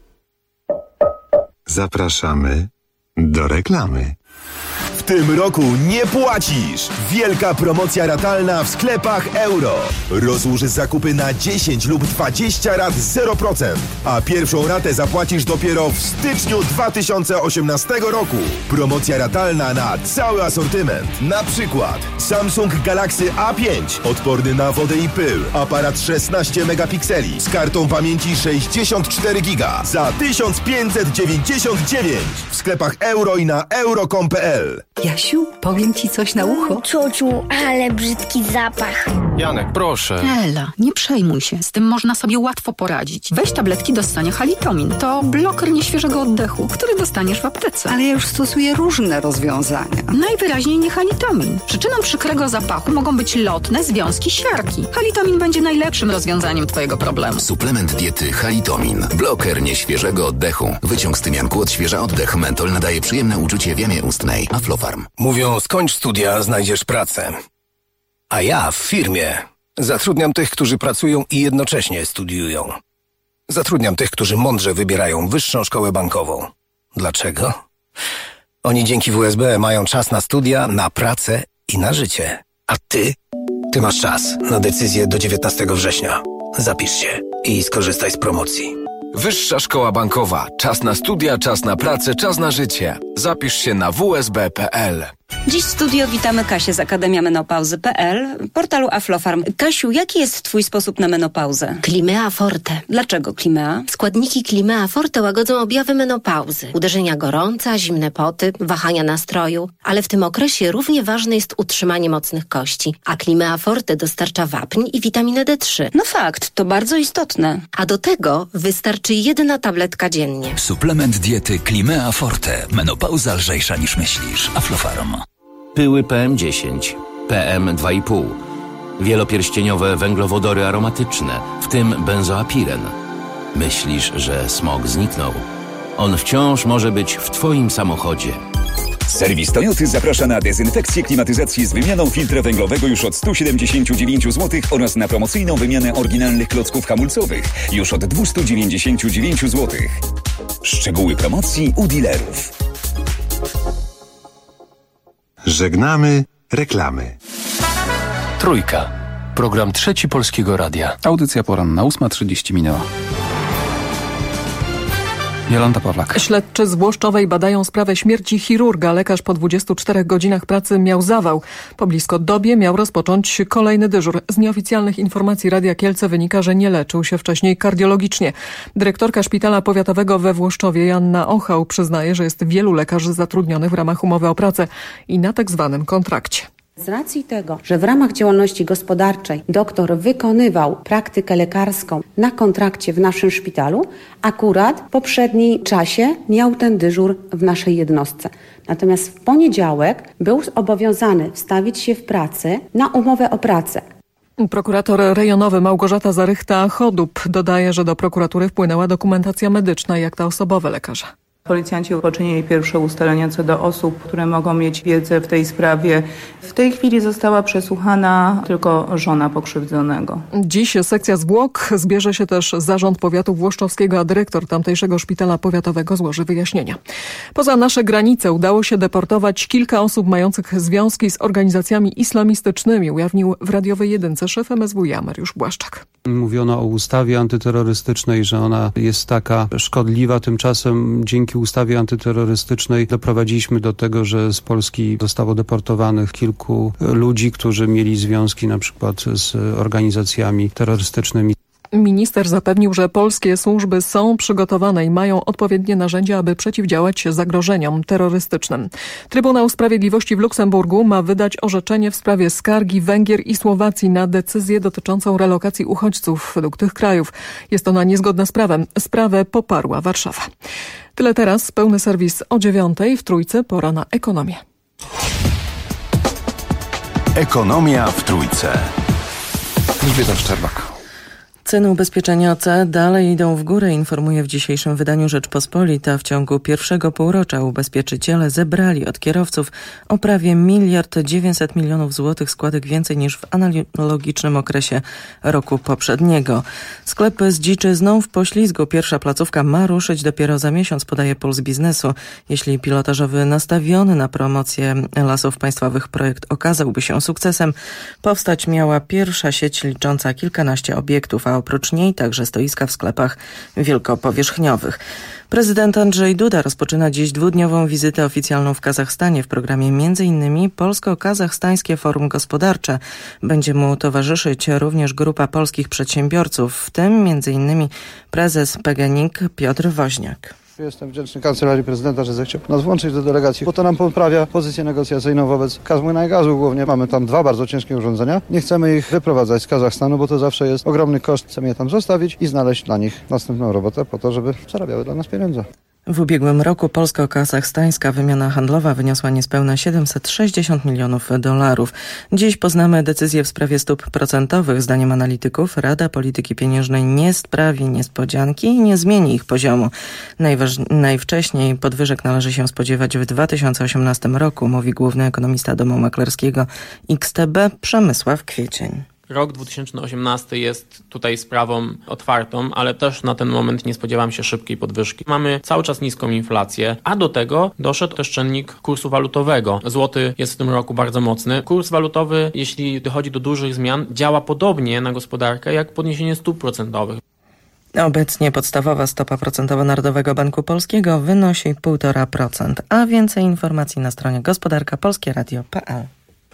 Zapraszamy do reklamy. W tym roku nie płacisz! Wielka promocja ratalna w sklepach Euro. Rozłóż zakupy na 10 lub 20 rat 0%, a pierwszą ratę zapłacisz dopiero w styczniu 2018 roku. Promocja ratalna na cały asortyment. Na przykład Samsung Galaxy A5, odporny na wodę i pył, aparat 16 megapikseli z kartą pamięci 64 GB za 1599 w sklepach Euro i na euro.com.pl. Jasiu, powiem ci coś na ucho. Ciociu, ale brzydki zapach. Janek, proszę. Ela, nie przejmuj się. Z tym można sobie łatwo poradzić. Weź tabletki do ssania Halitomin. To bloker nieświeżego oddechu, który dostaniesz w aptece. Ale ja już stosuję różne rozwiązania. Najwyraźniej nie Halitomin. Przyczyną przykrego zapachu mogą być lotne związki siarki. Halitomin będzie najlepszym rozwiązaniem twojego problemu. Suplement diety Halitomin. Bloker nieświeżego oddechu. Wyciąg z tymianku odświeża oddech. Mentol nadaje przyjemne uczucie w jamie ustnej. Aflofarm. Mówią, skończ studia, znajdziesz pracę. A ja w firmie zatrudniam tych, którzy pracują i jednocześnie studiują. Zatrudniam tych, którzy mądrze wybierają wyższą szkołę bankową. Dlaczego? Oni dzięki WSB mają czas na studia, na pracę i na życie. A ty? Ty masz czas na decyzję do 19 września. Zapisz się i skorzystaj z promocji. Wyższa Szkoła Bankowa. Czas na studia, czas na pracę, czas na życie. Zapisz się na wsb.pl. Dziś w studio witamy Kasię z Akademia Menopauzy.pl, portalu Aflofarm. Kasiu, jaki jest twój sposób na menopauzę? Climea Forte. Dlaczego Climea? Składniki Climea Forte łagodzą objawy menopauzy. Uderzenia gorąca, zimne poty, wahania nastroju. Ale w tym okresie równie ważne jest utrzymanie mocnych kości. A Climea Forte dostarcza wapń i witaminę D3. No fakt, to bardzo istotne. A do tego wystarczy 1 tabletka dziennie. Suplement diety Climea Forte. Menopauza lżejsza niż myślisz. Aflofarm. Pyły PM10, PM2,5, wielopierścieniowe węglowodory aromatyczne, w tym benzoapiren. Myślisz, że smog zniknął? On wciąż może być w twoim samochodzie. Serwis Toyoty zaprasza na dezynfekcję klimatyzacji z wymianą filtra węglowego już od 179 zł oraz na promocyjną wymianę oryginalnych klocków hamulcowych już od 299 zł. Szczegóły promocji u dealerów. Żegnamy reklamy. Trójka. Program Trzeci Polskiego Radia. Audycja poranna, 8:30 minęła. Jolanta Pawlak. Śledczy z Włoszczowej badają sprawę śmierci chirurga. Lekarz po 24 godzinach pracy miał zawał. Po blisko dobie miał rozpocząć kolejny dyżur. Z nieoficjalnych informacji Radia Kielce wynika, że nie leczył się wcześniej kardiologicznie. Dyrektorka Szpitala Powiatowego we Włoszczowie Joanna Ochał przyznaje, że jest wielu lekarzy zatrudnionych w ramach umowy o pracę i na tak zwanym kontrakcie. Z racji tego, że w ramach działalności gospodarczej doktor wykonywał praktykę lekarską na kontrakcie w naszym szpitalu, akurat w poprzednim czasie miał ten dyżur w naszej jednostce. Natomiast w poniedziałek był zobowiązany wstawić się w pracę na umowę o pracę. Prokurator rejonowy Małgorzata Zarychta-Chodub dodaje, że do prokuratury wpłynęła dokumentacja medyczna i akta osobowe lekarza. Policjanci poczynili pierwsze ustalenia co do osób, które mogą mieć wiedzę w tej sprawie. W tej chwili została przesłuchana tylko żona pokrzywdzonego. Dziś sekcja zwłok, zbierze się też zarząd powiatu włoszczowskiego, a dyrektor tamtejszego szpitala powiatowego złoży wyjaśnienia. Poza nasze granice udało się deportować kilka osób mających związki z organizacjami islamistycznymi, ujawnił w radiowej jedynce szef MSWiA Mariusz Błaszczak. Mówiono o ustawie antyterrorystycznej, że ona jest taka szkodliwa, tymczasem dzięki ustawie antyterrorystycznej doprowadziliśmy do tego, że z Polski zostało deportowanych kilku ludzi, którzy mieli związki na przykład z organizacjami terrorystycznymi. Minister zapewnił, że polskie służby są przygotowane i mają odpowiednie narzędzia, aby przeciwdziałać zagrożeniom terrorystycznym. Trybunał Sprawiedliwości w Luksemburgu ma wydać orzeczenie w sprawie skargi Węgier i Słowacji na decyzję dotyczącą relokacji uchodźców według tych krajów. Jest ona niezgodna z prawem. Sprawę poparła Warszawa. Tyle teraz, pełny serwis o 9:00 w Trójce, pora na ekonomię. Ekonomia w Trójce. Elżbieta Szczerbak. Ceny ubezpieczenia OC dalej idą w górę, informuje w dzisiejszym wydaniu Rzeczpospolita. W ciągu pierwszego półrocza ubezpieczyciele zebrali od kierowców o prawie 1 900 000 000 złotych składek więcej niż w analogicznym okresie roku poprzedniego. Sklepy z dziczyzną w poślizgu. Pierwsza placówka ma ruszyć dopiero za miesiąc, podaje Puls Biznesu. Jeśli pilotażowy nastawiony na promocję Lasów Państwowych projekt okazałby się sukcesem, powstać miała pierwsza sieć licząca kilkanaście obiektów, a oprócz niej także stoiska w sklepach wielkopowierzchniowych. Prezydent Andrzej Duda rozpoczyna dziś dwudniową wizytę oficjalną w Kazachstanie. W programie m.in. Polsko-Kazachstańskie Forum Gospodarcze. Będzie mu towarzyszyć również grupa polskich przedsiębiorców, w tym m.in. prezes PGNiG Piotr Woźniak. Jestem wdzięczny Kancelarii Prezydenta, że zechciał nas włączyć do delegacji, bo to nam poprawia pozycję negocjacyjną wobec Kazmłyna i Gazu głównie. Mamy tam 2 bardzo ciężkie urządzenia. Nie chcemy ich wyprowadzać z Kazachstanu, bo to zawsze jest ogromny koszt. Chcemy je tam zostawić i znaleźć dla nich następną robotę po to, żeby zarabiały dla nas pieniądze. W ubiegłym roku polsko-kazachstańska wymiana handlowa wyniosła niespełna $760 milionów. Dziś poznamy decyzję w sprawie stóp procentowych. Zdaniem analityków Rada Polityki Pieniężnej nie sprawi niespodzianki i nie zmieni ich poziomu. Najwcześniej podwyżek należy się spodziewać w 2018 roku, mówi główny ekonomista domu maklerskiego XTB Przemysław Kwiecień. Rok 2018 jest tutaj sprawą otwartą, ale też na ten moment nie spodziewam się szybkiej podwyżki. Mamy cały czas niską inflację, a do tego doszedł też czynnik kursu walutowego. Złoty jest w tym roku bardzo mocny. Kurs walutowy, jeśli dochodzi do dużych zmian, działa podobnie na gospodarkę jak podniesienie stóp procentowych. Obecnie podstawowa stopa procentowa Narodowego Banku Polskiego wynosi 1,5%, a więcej informacji na stronie gospodarka.polskieradio.pl.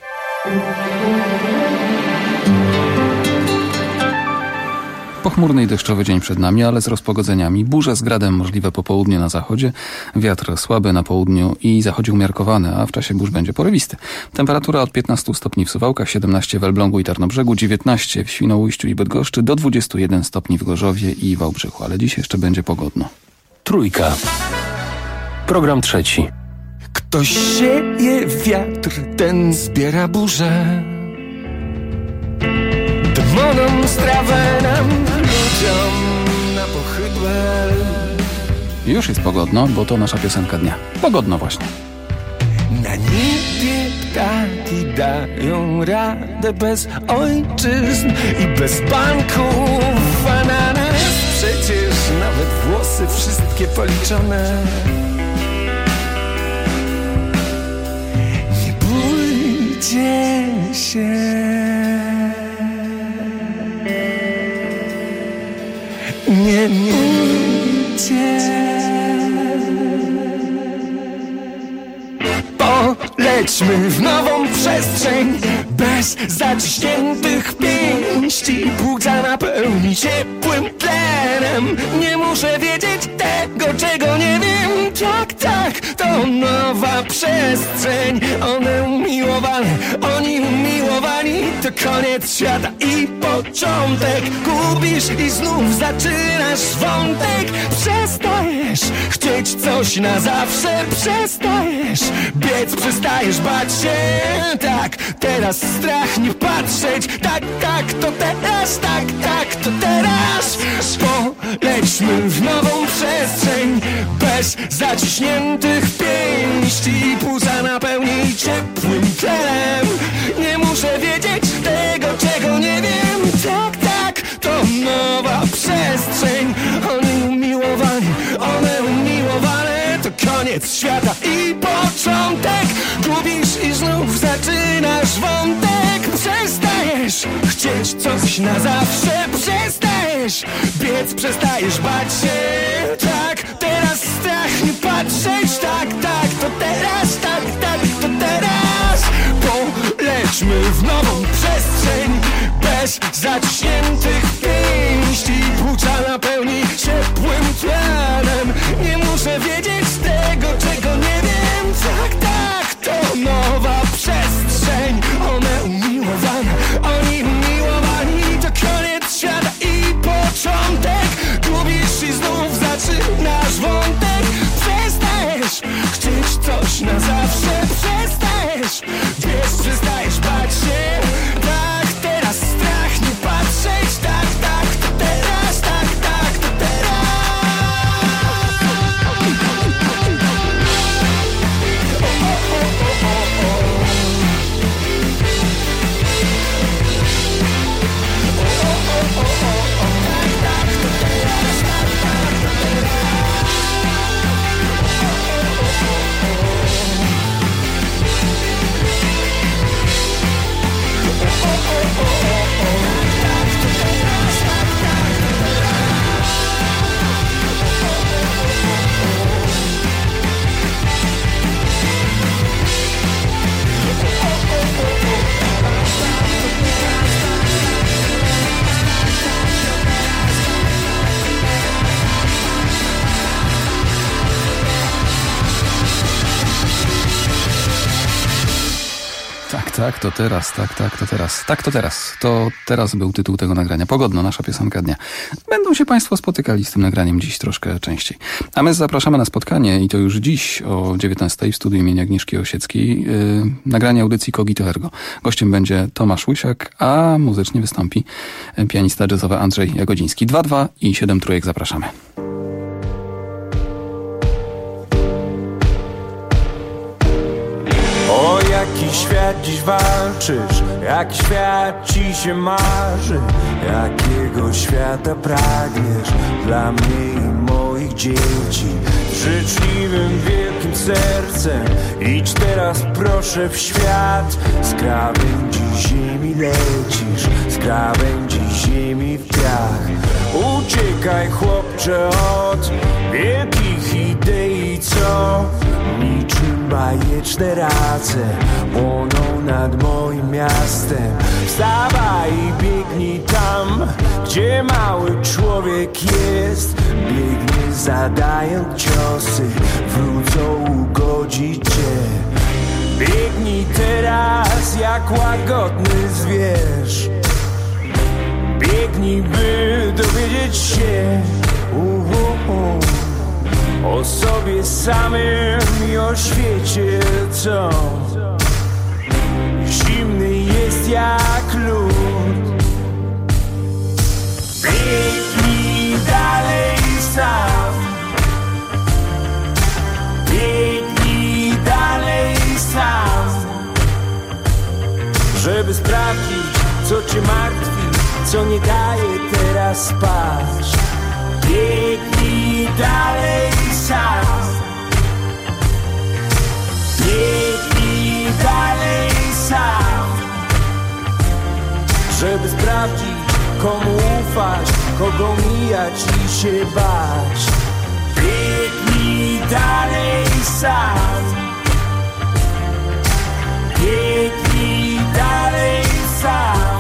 Pochmurny i deszczowy dzień przed nami, ale z rozpogodzeniami. Burze z gradem możliwe po południu na zachodzie. Wiatr słaby na południu i zachodzie umiarkowany, a w czasie burz będzie porywisty. Temperatura od 15 stopni w Suwałkach, 17 w Elblągu i Tarnobrzegu, 19 w Świnoujściu i Bydgoszczy, do 21 stopni w Gorzowie i Wałbrzychu. Ale dziś jeszcze będzie pogodno. Trójka. Program trzeci. Ktoś sieje wiatr, ten zbiera burzę. Demonom strawę nam, ludziom na pochybę. Już jest pogodno, bo to nasza piosenka dnia. Pogodno właśnie. Na niebie ptaki dają radę bez ojczyzn i bez banków. A na nas przecież nawet włosy wszystkie policzone. Nie bójcie się. Nie bójcie. Polećmy w nową przestrzeń bez zaciśniętych pięści. Płuca napełni ciepłym tlenem. Nie muszę wiedzieć tego, czego nie wiem. Tak, tak, to nowa przestrzeń. One umiłowane, oni umiłowani. To koniec świata i początek. Gubisz i znów zaczynasz wątek. Przestajesz chcieć coś na zawsze. Przestajesz biec, przestajesz bać się. Tak, teraz strach nie patrzeć. Tak, tak, to teraz. Tak, tak, to teraz. Polećmy w nową przestrzeń bez zaciśniętych pięści. Płuca napełni ciepłym tlenem. Nie muszę wiedzieć tego, czego nie wiem. Tak, tak, to nowa przestrzeń. Oni umiłowani, one umiłowane. To koniec świata i początek. Gubisz i znów zaczynasz wątek. Przestajesz chcieć coś na zawsze. Przestajesz biec, przestajesz bać się. Tak, teraz strach nie patrzeć. Tak, tak, to teraz. Tak, tak, to teraz. Polećmy w nową przestrzeń bez zaciśniętych pięści. Płuca napełni ciepłym tlenem. Nie muszę wiedzieć tego, czego nie wiem. Tak, tak, to nowa przestrzeń. One umiłowane, oni umiłowani. To koniec świata i początek. Gubisz i znów zaczynasz wątek. Przestajesz chcieć coś na zawsze. Przestajesz biec, przestajesz bać się. Tak, teraz strach nie patrzeć. Tak, tak, to teraz. Tak, Tak, to teraz, tak, to teraz. Tak, to teraz. To teraz był tytuł tego nagrania. Pogodno, nasza piosenka dnia. Będą się Państwo spotykali z tym nagraniem dziś troszkę częściej. A my zapraszamy na spotkanie i to już dziś o 19:00 w studiu imienia Agnieszki Osieckiej. Nagranie audycji Cogito Ergo. Gościem będzie Tomasz Łysiak, a muzycznie wystąpi pianista jazzowy Andrzej Jagodziński. 2-2 i 7 trójek zapraszamy. O jaki świat dziś walczysz, jaki świat ci się marzy, jakiego świata pragniesz dla mnie i moich dzieci. Z życzliwym, wielkim sercem idź teraz proszę w świat. Z krawędzi ziemi lecisz, z krawędzi ziemi w piach. Uciekaj chłopcze od wielkich idei, co niczym bajeczne race płoną nad moim miastem. Wstawaj i biegnij tam, gdzie mały człowiek jest. Biegnij zadając ciosy, wrócą ugodzić cię. Biegnij teraz jak łagodny zwierz. Biegnij, by dowiedzieć się o sobie samym i o świecie, co zimny jest jak lód. Biegnij dalej sam. Biegnij dalej sam, żeby sprawdzić, co cię martwi, co nie daje teraz spać. Biegnij dalej sam. Biegnij dalej sam, żeby sprawdzić, komu ufać, kogo mijać i się bać. Biegnij dalej sam. Biegnij dalej sam.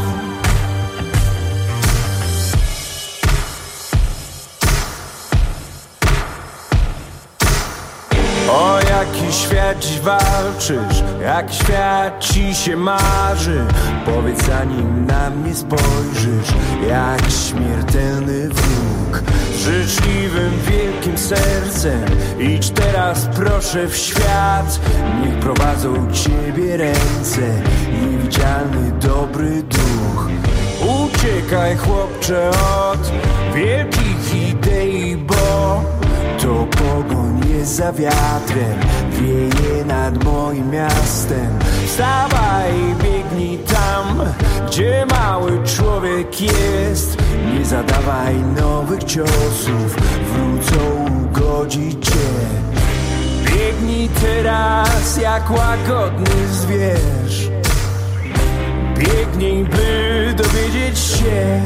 O jaki świat dziś walczysz, jaki świat ci się marzy. Powiedz zanim na mnie spojrzysz, jak śmiertelny wróg. Z życzliwym, wielkim sercem idź teraz proszę w świat. Niech prowadzą ciebie ręce, niewidzialny dobry duch. Uciekaj chłopcze od wielkich idei, bo to pogoń jest za wiatrem, wieje nad moim miastem. Wstawaj i biegnij tam, gdzie mały człowiek jest. Nie zadawaj nowych ciosów, wrócą ugodzić cię. Biegnij teraz jak łagodny zwierz. Biegnij, by dowiedzieć się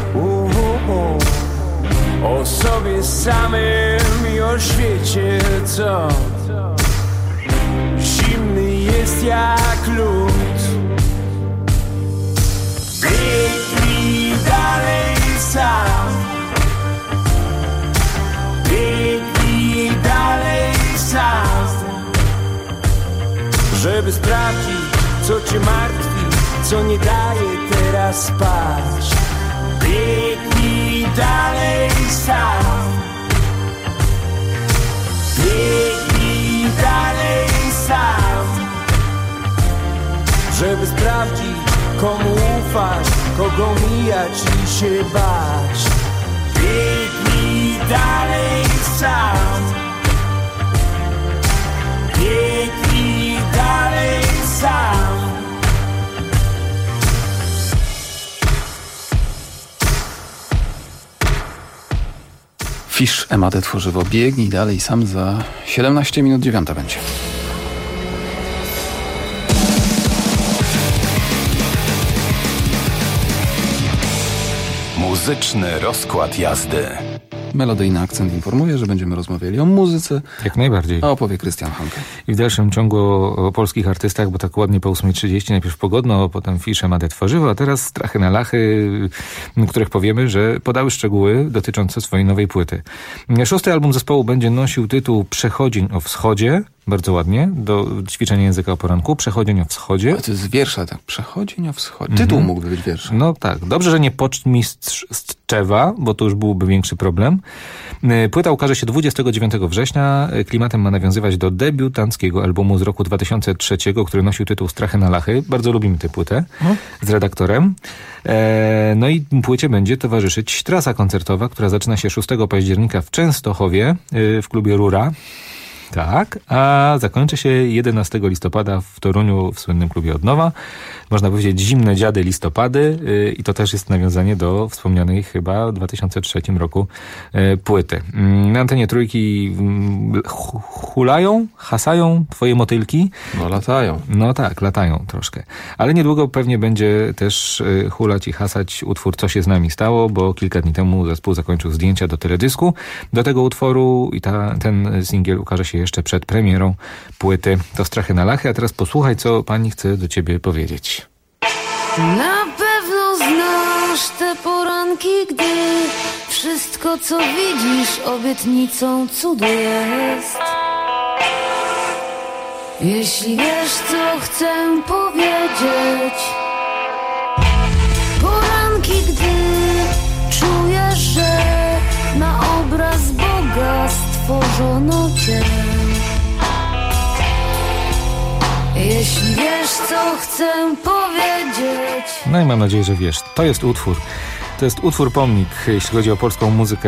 o sobie samym i o świecie, co zimny jest jak lód. Biegnij dalej sam. Biegnij dalej sam, żeby sprawdzić, co cię martwi, co nie daje teraz spać. Biegnij dalej sam. Biegnij dalej sam, żeby sprawdzić, komu ufać, kogo mijać i się bać. Biegnij dalej sam. Biegnij dalej sam. Fisz, Emadę Tworzywo. Biegnij dalej sam, za 17 minut 9 będzie. Muzyczny rozkład jazdy. Melodyjny akcent informuje, że będziemy rozmawiali o muzyce. Jak najbardziej. A opowie Krystian Hanke. I w dalszym ciągu o polskich artystach, bo tak ładnie po 8:30, najpierw Pogodno, potem Fisz, Emadę Tworzywo, a teraz Strachy na Lachy, których powiemy, że podały szczegóły dotyczące swojej nowej płyty. 6. album zespołu będzie nosił tytuł Przechodzień o wschodzie, bardzo ładnie, do ćwiczenia języka o poranku, Przechodzień o wschodzie. A to jest wiersza, tak, Przechodzień o wschodzie. Tytuł mógłby być wiersza. No tak, dobrze, że nie Pocztmistrz z Tczewa, bo to już byłby większy problem. Płyta ukaże się 29 września. Klimatem ma nawiązywać do debiutanckiego albumu z roku 2003, który nosił tytuł Strachy na lachy. Bardzo lubimy tę płytę z redaktorem. No i płycie będzie towarzyszyć trasa koncertowa, która zaczyna się 6 października w Częstochowie w klubie Rura. Tak, a zakończy się 11 listopada w Toruniu w słynnym klubie Odnowa. Można powiedzieć Zimne Dziady Listopady i to też jest nawiązanie do wspomnianej chyba w 2003 roku płyty. Na antenie Trójki hulają, hasają twoje motylki. No latają. No tak, latają troszkę. Ale niedługo pewnie będzie też hulać i hasać utwór Co się z nami stało, bo kilka dni temu zespół zakończył zdjęcia do teledysku do tego utworu i ten singiel ukaże się jeszcze przed premierą płyty. To Strachy na lachy, a teraz posłuchaj, co pani chce do ciebie powiedzieć. Na pewno znasz te poranki, gdy wszystko, co widzisz, obietnicą cudu jest. Jeśli wiesz, co chcę powiedzieć, poranki, gdy czujesz, że na obraz Boga stworzono cię. Jeśli wiesz, co chcę powiedzieć. No i mam nadzieję, że wiesz. To jest utwór pomnik, jeśli chodzi o polską muzykę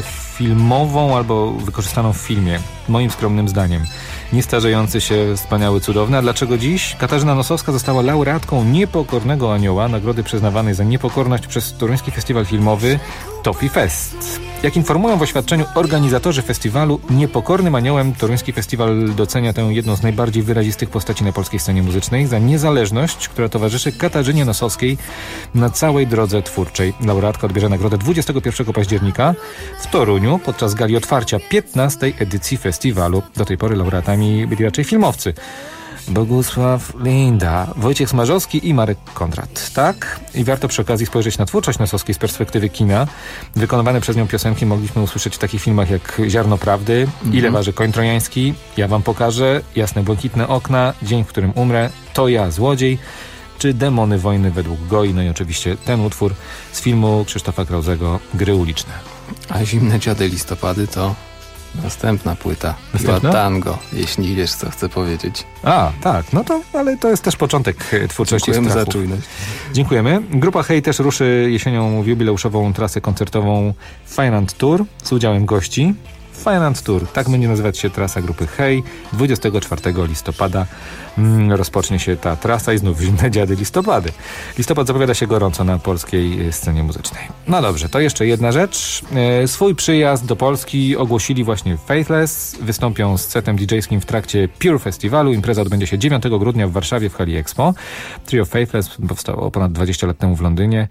filmową albo wykorzystaną w filmie. Moim skromnym zdaniem. Niestarzejący się, wspaniały, cudowny. A dlaczego dziś? Katarzyna Nosowska została laureatką Niepokornego Anioła, nagrody przyznawanej za niepokorność przez Toruński Festiwal Filmowy Tofi Fest. Jak informują w oświadczeniu organizatorzy festiwalu, Niepokornym Aniołem Toruński Festiwal docenia tę jedną z najbardziej wyrazistych postaci na polskiej scenie muzycznej za niezależność, która towarzyszy Katarzynie Nosowskiej na całej drodze twórczej. Laureatka odbierze nagrodę 21 października w Toruniu podczas gali otwarcia 15. edycji festiwalu. Do tej pory laureatami byli raczej filmowcy. Bogusław Linda, Wojciech Smarzowski i Marek Kondrat. Tak? I warto przy okazji spojrzeć na twórczość Nosowskiej z perspektywy kina. Wykonywane przez nią piosenki mogliśmy usłyszeć w takich filmach jak Ziarno Prawdy, Ile waży koń trojański, Ja wam pokażę, Jasne błękitne okna, Dzień, w którym umrę, To ja, złodziej, czy Demony wojny według Goi. No i oczywiście ten utwór z filmu Krzysztofa Krauzego Gry uliczne. A Zimne Dziady Listopady to następna płyta. Następna? Tango, jeśli wiesz, co chcę powiedzieć. A, tak, no to, ale to jest też początek twórczości Dziękujemy Strachów. za czujność. Dziękujemy. Grupa Hej też ruszy jesienią w jubileuszową trasę koncertową Fajrant Tour z udziałem gości. Fajrant Tour, tak będzie nazywać się trasa grupy Hej. 24 listopada rozpocznie się ta trasa i znów Zimne Dziady Listopady. Listopad zapowiada się gorąco na polskiej scenie muzycznej. No dobrze, to jeszcze jedna rzecz. Swój przyjazd do Polski ogłosili właśnie Faithless. Wystąpią z setem DJ-skim w trakcie Pure Festiwalu. Impreza odbędzie się 9 grudnia w Warszawie w hali Expo. Trio Faithless powstało ponad 20 lat temu w Londynie.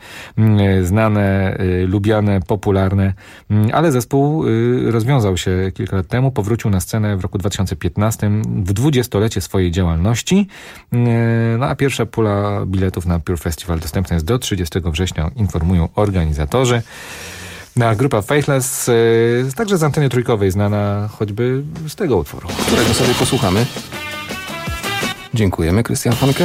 Znane, lubiane, popularne, ale zespół rozwiązał się kilka lat temu. Powrócił na scenę w roku 2015 w 20-lecie swojej działalności. No a pierwsza pula biletów na Pure Festival dostępna jest do 30 września, informują organizatorzy. Na grupa Faithless, także z anteny trójkowej, znana choćby z tego utworu, którego sobie posłuchamy. Dziękujemy, Krystian Hanke.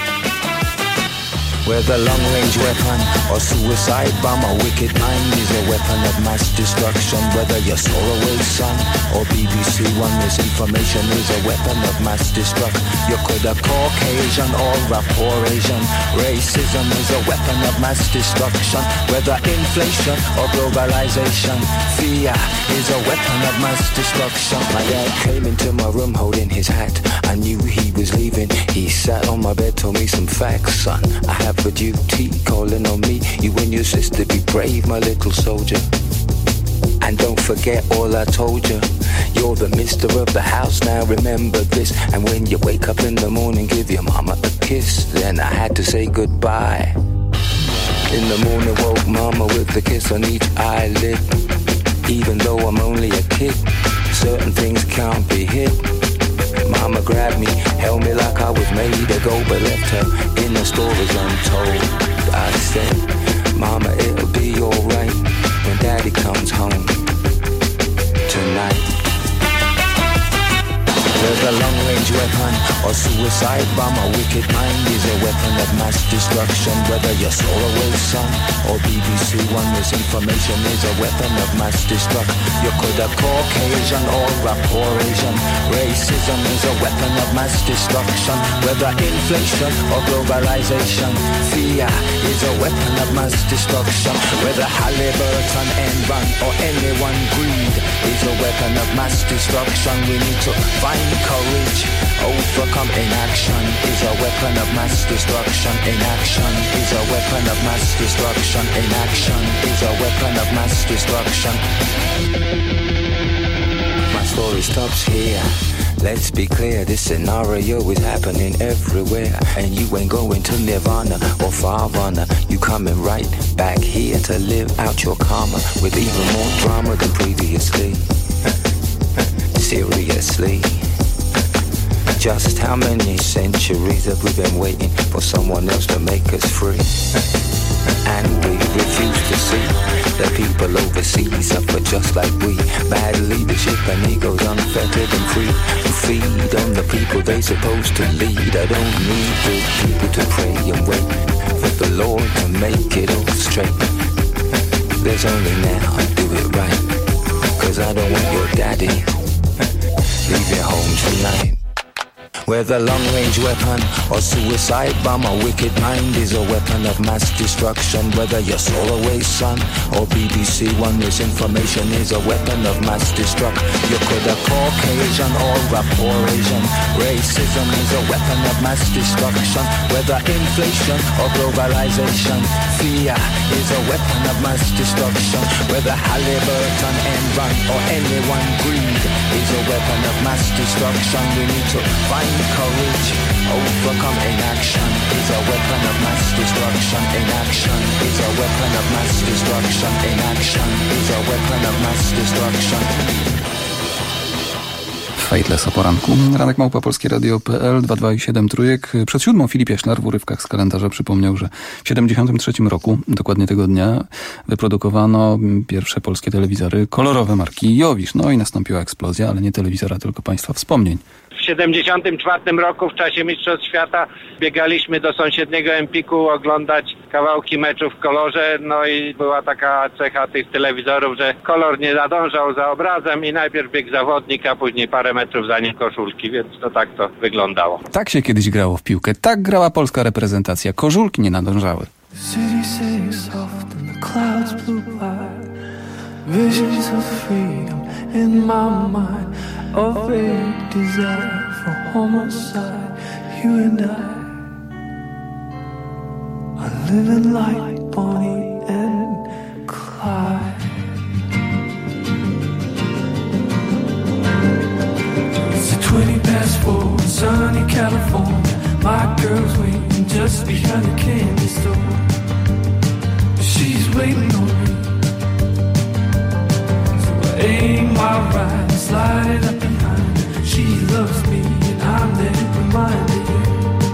Whether long-range weapon or suicide bomb, a wicked mind is a weapon of mass destruction. Whether you're Solarwave Sun or BBC One, misinformation is a weapon of mass destruction. You could have Caucasian or a poor Asian. Racism is a weapon of mass destruction. Whether inflation or globalization, fear is a weapon of mass destruction. My dad came into my room holding his hat. I knew he was leaving. He sat on my bed, told me some facts, son. I have a duty calling on me, you and your sister, be brave, my little soldier. And don't forget all I told you. You're the mister of the house, now remember this. And when you wake up in the morning, give your mama a kiss. Then I had to say goodbye. In the morning woke mama with a kiss on each eyelid. Even though I'm only a kid, certain things can't be hid. Mama grabbed me, held me like I was made to go, but left her in the stories untold. I said, Mama, it'll be alright when Daddy comes home tonight. There's a or suicide bomb. A wicked mind is a weapon of mass destruction. Whether you're Solarway Sun or BBC One, misinformation is a weapon of mass destruction. You could have Caucasian or rapport Asian. Racism is a weapon of mass destruction. Whether inflation or globalization, fear is a weapon of mass destruction. Whether Halliburton, Enron or anyone, greed is a weapon of mass destruction. We need to find courage, overcome inaction is a weapon of mass destruction. Inaction is a weapon of mass destruction. Inaction is a weapon of mass destruction. My story stops here. Let's be clear, this scenario is happening everywhere. And you ain't going to Nirvana or Farvana. You coming right back here to live out your karma with even more drama than previously. Seriously. Just how many centuries have we been waiting for someone else to make us free? And we refuse to see the people overseas suffer just like we. Bad leadership and egos unfettered and free to feed on the people they supposed to lead. I don't need the people to pray and wait for the Lord to make it all straight. There's only now, do it right, 'cause I don't want your daddy leaving home tonight. Whether long-range weapon or suicide bomb, a wicked mind is a weapon of mass destruction. Whether you're Solarway Sun or BBC One, misinformation is a weapon of mass destruction. You could have Caucasian or rapport Asian. Racism is a weapon of mass destruction. Whether inflation or globalization, fear is a weapon of mass destruction. Whether Halliburton, Enron or anyone, greed is a weapon of mass destruction. We need to find courage, overcome inaction is a weapon of mass destruction. Inaction is a weapon of mass destruction. Inaction is a weapon of mass destruction. Fajtless o poranku. Ranek Małpa, Polskie Radio.pl, 227 trójek. Przed 7 Filip Jaślar w urywkach z kalendarza przypomniał, że w 73 roku, dokładnie tego dnia, wyprodukowano pierwsze polskie telewizory kolorowe marki Jowisz. No i nastąpiła eksplozja, ale nie telewizora, tylko państwa wspomnień. W 74 roku w czasie Mistrzostw Świata biegaliśmy do sąsiedniego Empiku oglądać kawałki meczu w kolorze, no i była taka cecha tych telewizorów, że kolor nie nadążał za obrazem i najpierw biegł zawodnik, a później parę metrów za nim koszulki, więc to tak to wyglądało. Tak się kiedyś grało w piłkę, tak grała polska reprezentacja, koszulki nie nadążały. Visions of freedom in my mind, a vague desire for homicide. You and I are living like Bonnie and Clyde. It's 4:20, sunny California. My girl's waiting just behind the candy store. She's waiting on me. Aim my ride, slide it up behind her. She loves me and I'm there reminded her.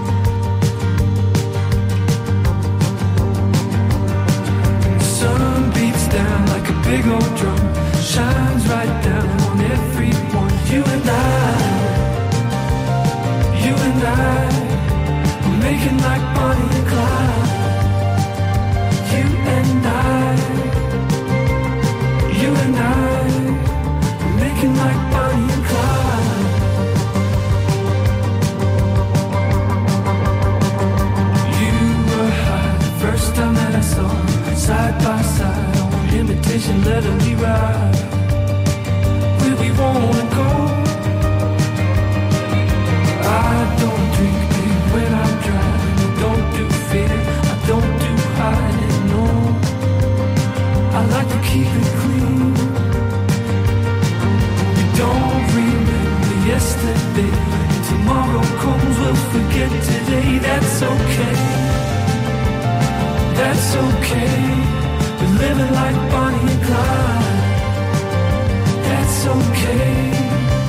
The sun beats down like a big old drum, shines right down on everyone. You and I are making like Bonnie and Clyde. You and I making like Bonnie and Clyde. You were high the first time that I saw you, side by side on imitation letter we ride. Where we wanna go, I don't drink beer when I'm driving. I don't do fear, I don't do hiding, no. I like to keep it clean. Don't remember yesterday. Tomorrow comes, we'll forget today. That's okay. That's okay. We're living like Bonnie and Clyde. That's okay.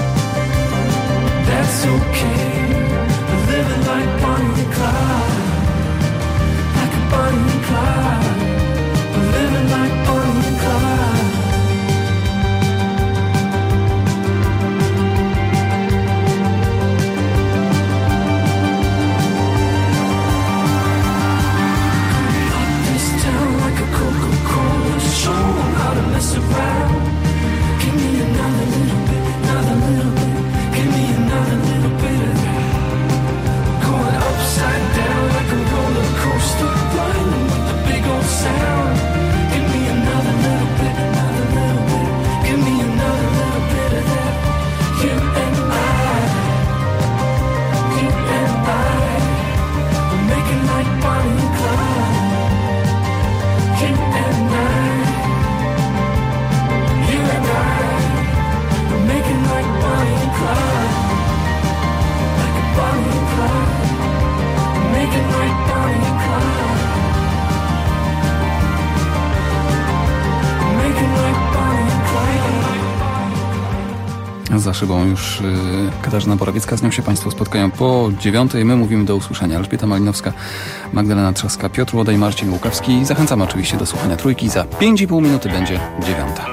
Za szybą już Katarzyna Borawiecka, z nią się Państwo spotkają po 9:00. My mówimy do usłyszenia. Elżbieta Malinowska, Magdalena Trzaska, Piotr Łodaj, Marcin Łukawski. Zachęcamy oczywiście do słuchania Trójki. Za 5,5 minuty będzie 9:00.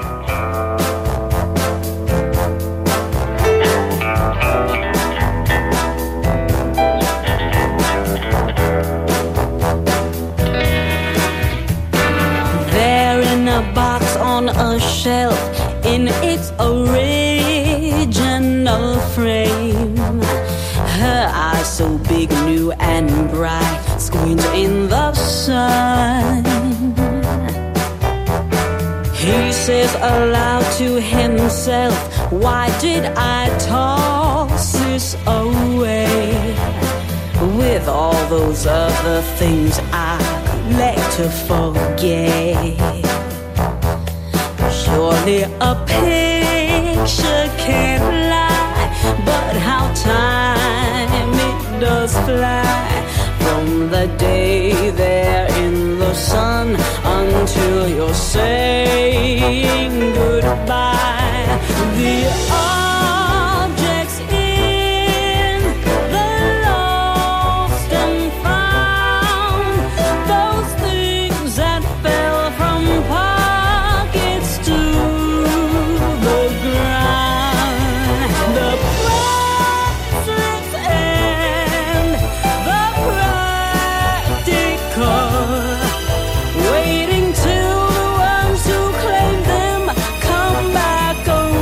On a shelf in its original frame, her eyes so big, new and bright, squint in the sun. He says aloud to himself, why did I toss this away? With all those other things I'd like to forget. Surely a picture can't lie, but how time it does fly. From the day they're in the sun until you're saying goodbye. The objects in the lost and found, those things that fell from pockets to the ground, the priceless and the practical, waiting till the ones who claim them come back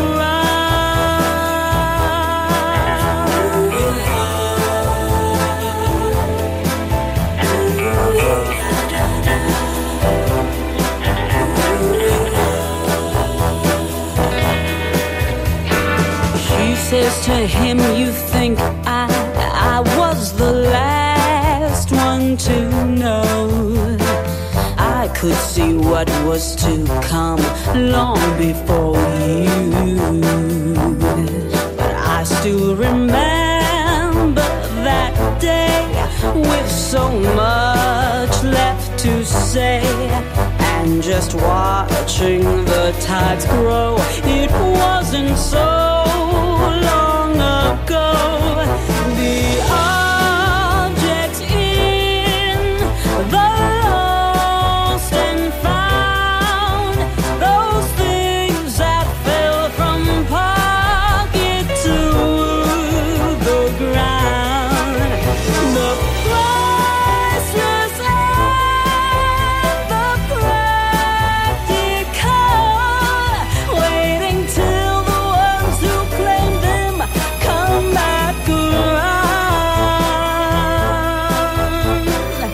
She says to him, you think I was the last one to know. I could see what was to come long before you, but I still remember that day with so much left to say. And just watching the tides grow, it wasn't so long ago. The objects in the lost and found, those things that fell from pocket to the ground, the priceless and the practical, waiting till the ones who claim them come back around.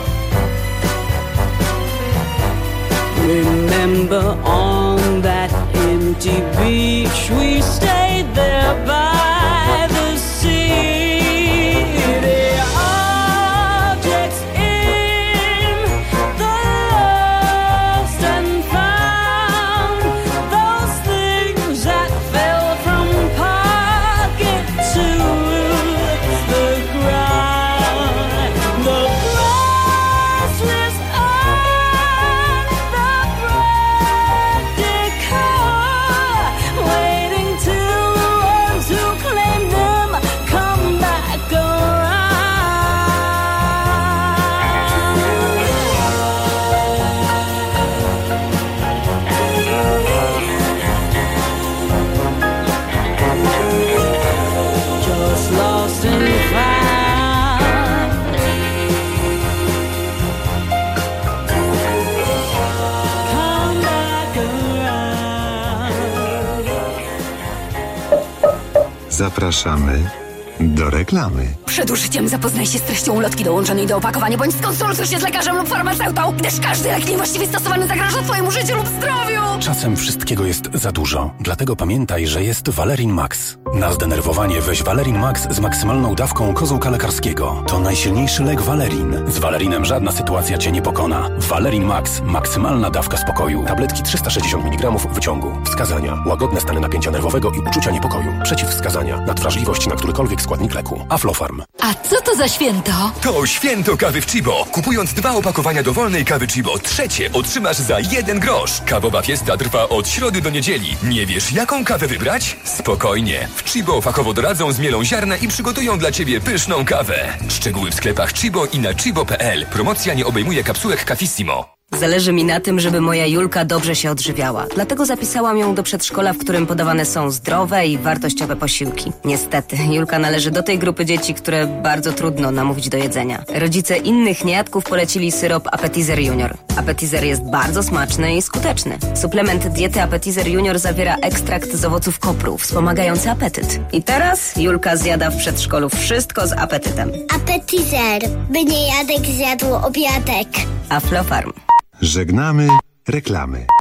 Remember on that empty beach we stayed there by the sea. The objects in the lost and found, those things that fell from pocket to the ground, the priceless and the practical, waiting till the ones who claim them come back around. Just lost and found. Come back around. Zapraszamy do reklamy. Przed użyciem zapoznaj się z treścią ulotki dołączonej do opakowania, bądź skonsultuj się z lekarzem lub farmaceutą, gdyż każdy lek niewłaściwie stosowany zagraża twojemu życiu lub zdrowiu. Czasem wszystkiego jest za dużo. Dlatego pamiętaj, że jest Valerin Max. Na zdenerwowanie weź Valerin Max z maksymalną dawką kozłka lekarskiego. To najsilniejszy lek Valerin. Z Valerinem żadna sytuacja cię nie pokona. Valerin Max. Maksymalna dawka spokoju. Tabletki 360 mg wyciągu. Wskazania. Łagodne stany napięcia nerwowego i uczucia niepokoju. Przeciwwskazania. Nadwrażliwość na którykolwiek składnik leku. Aflofarm. A co to za święto? To święto kawy w Chibo. Kupując 2 opakowania dowolnej kawy Chibo, trzecie otrzymasz za 1 grosz. Kawowa fiesta trwa od środy do niedzieli. Nie wiesz, jaką kawę wybrać? Spokojnie. W Chibo fachowo doradzą, zmielą ziarna i przygotują dla Ciebie pyszną kawę. Szczegóły w sklepach Chibo i na chibo.pl. Promocja nie obejmuje kapsułek Cafissimo. Zależy mi na tym, żeby moja Julka dobrze się odżywiała. Dlatego zapisałam ją do przedszkola, w którym podawane są zdrowe i wartościowe posiłki. Niestety, Julka należy do tej grupy dzieci, które bardzo trudno namówić do jedzenia. Rodzice innych niejadków polecili syrop Appetizer Junior. Appetizer jest bardzo smaczny i skuteczny. Suplement diety Appetizer Junior zawiera ekstrakt z owoców kopru, wspomagający apetyt. I teraz Julka zjada w przedszkolu wszystko z apetytem. Appetizer, by niejadek zjadł obiadek. Aflofarm. Żegnamy reklamy.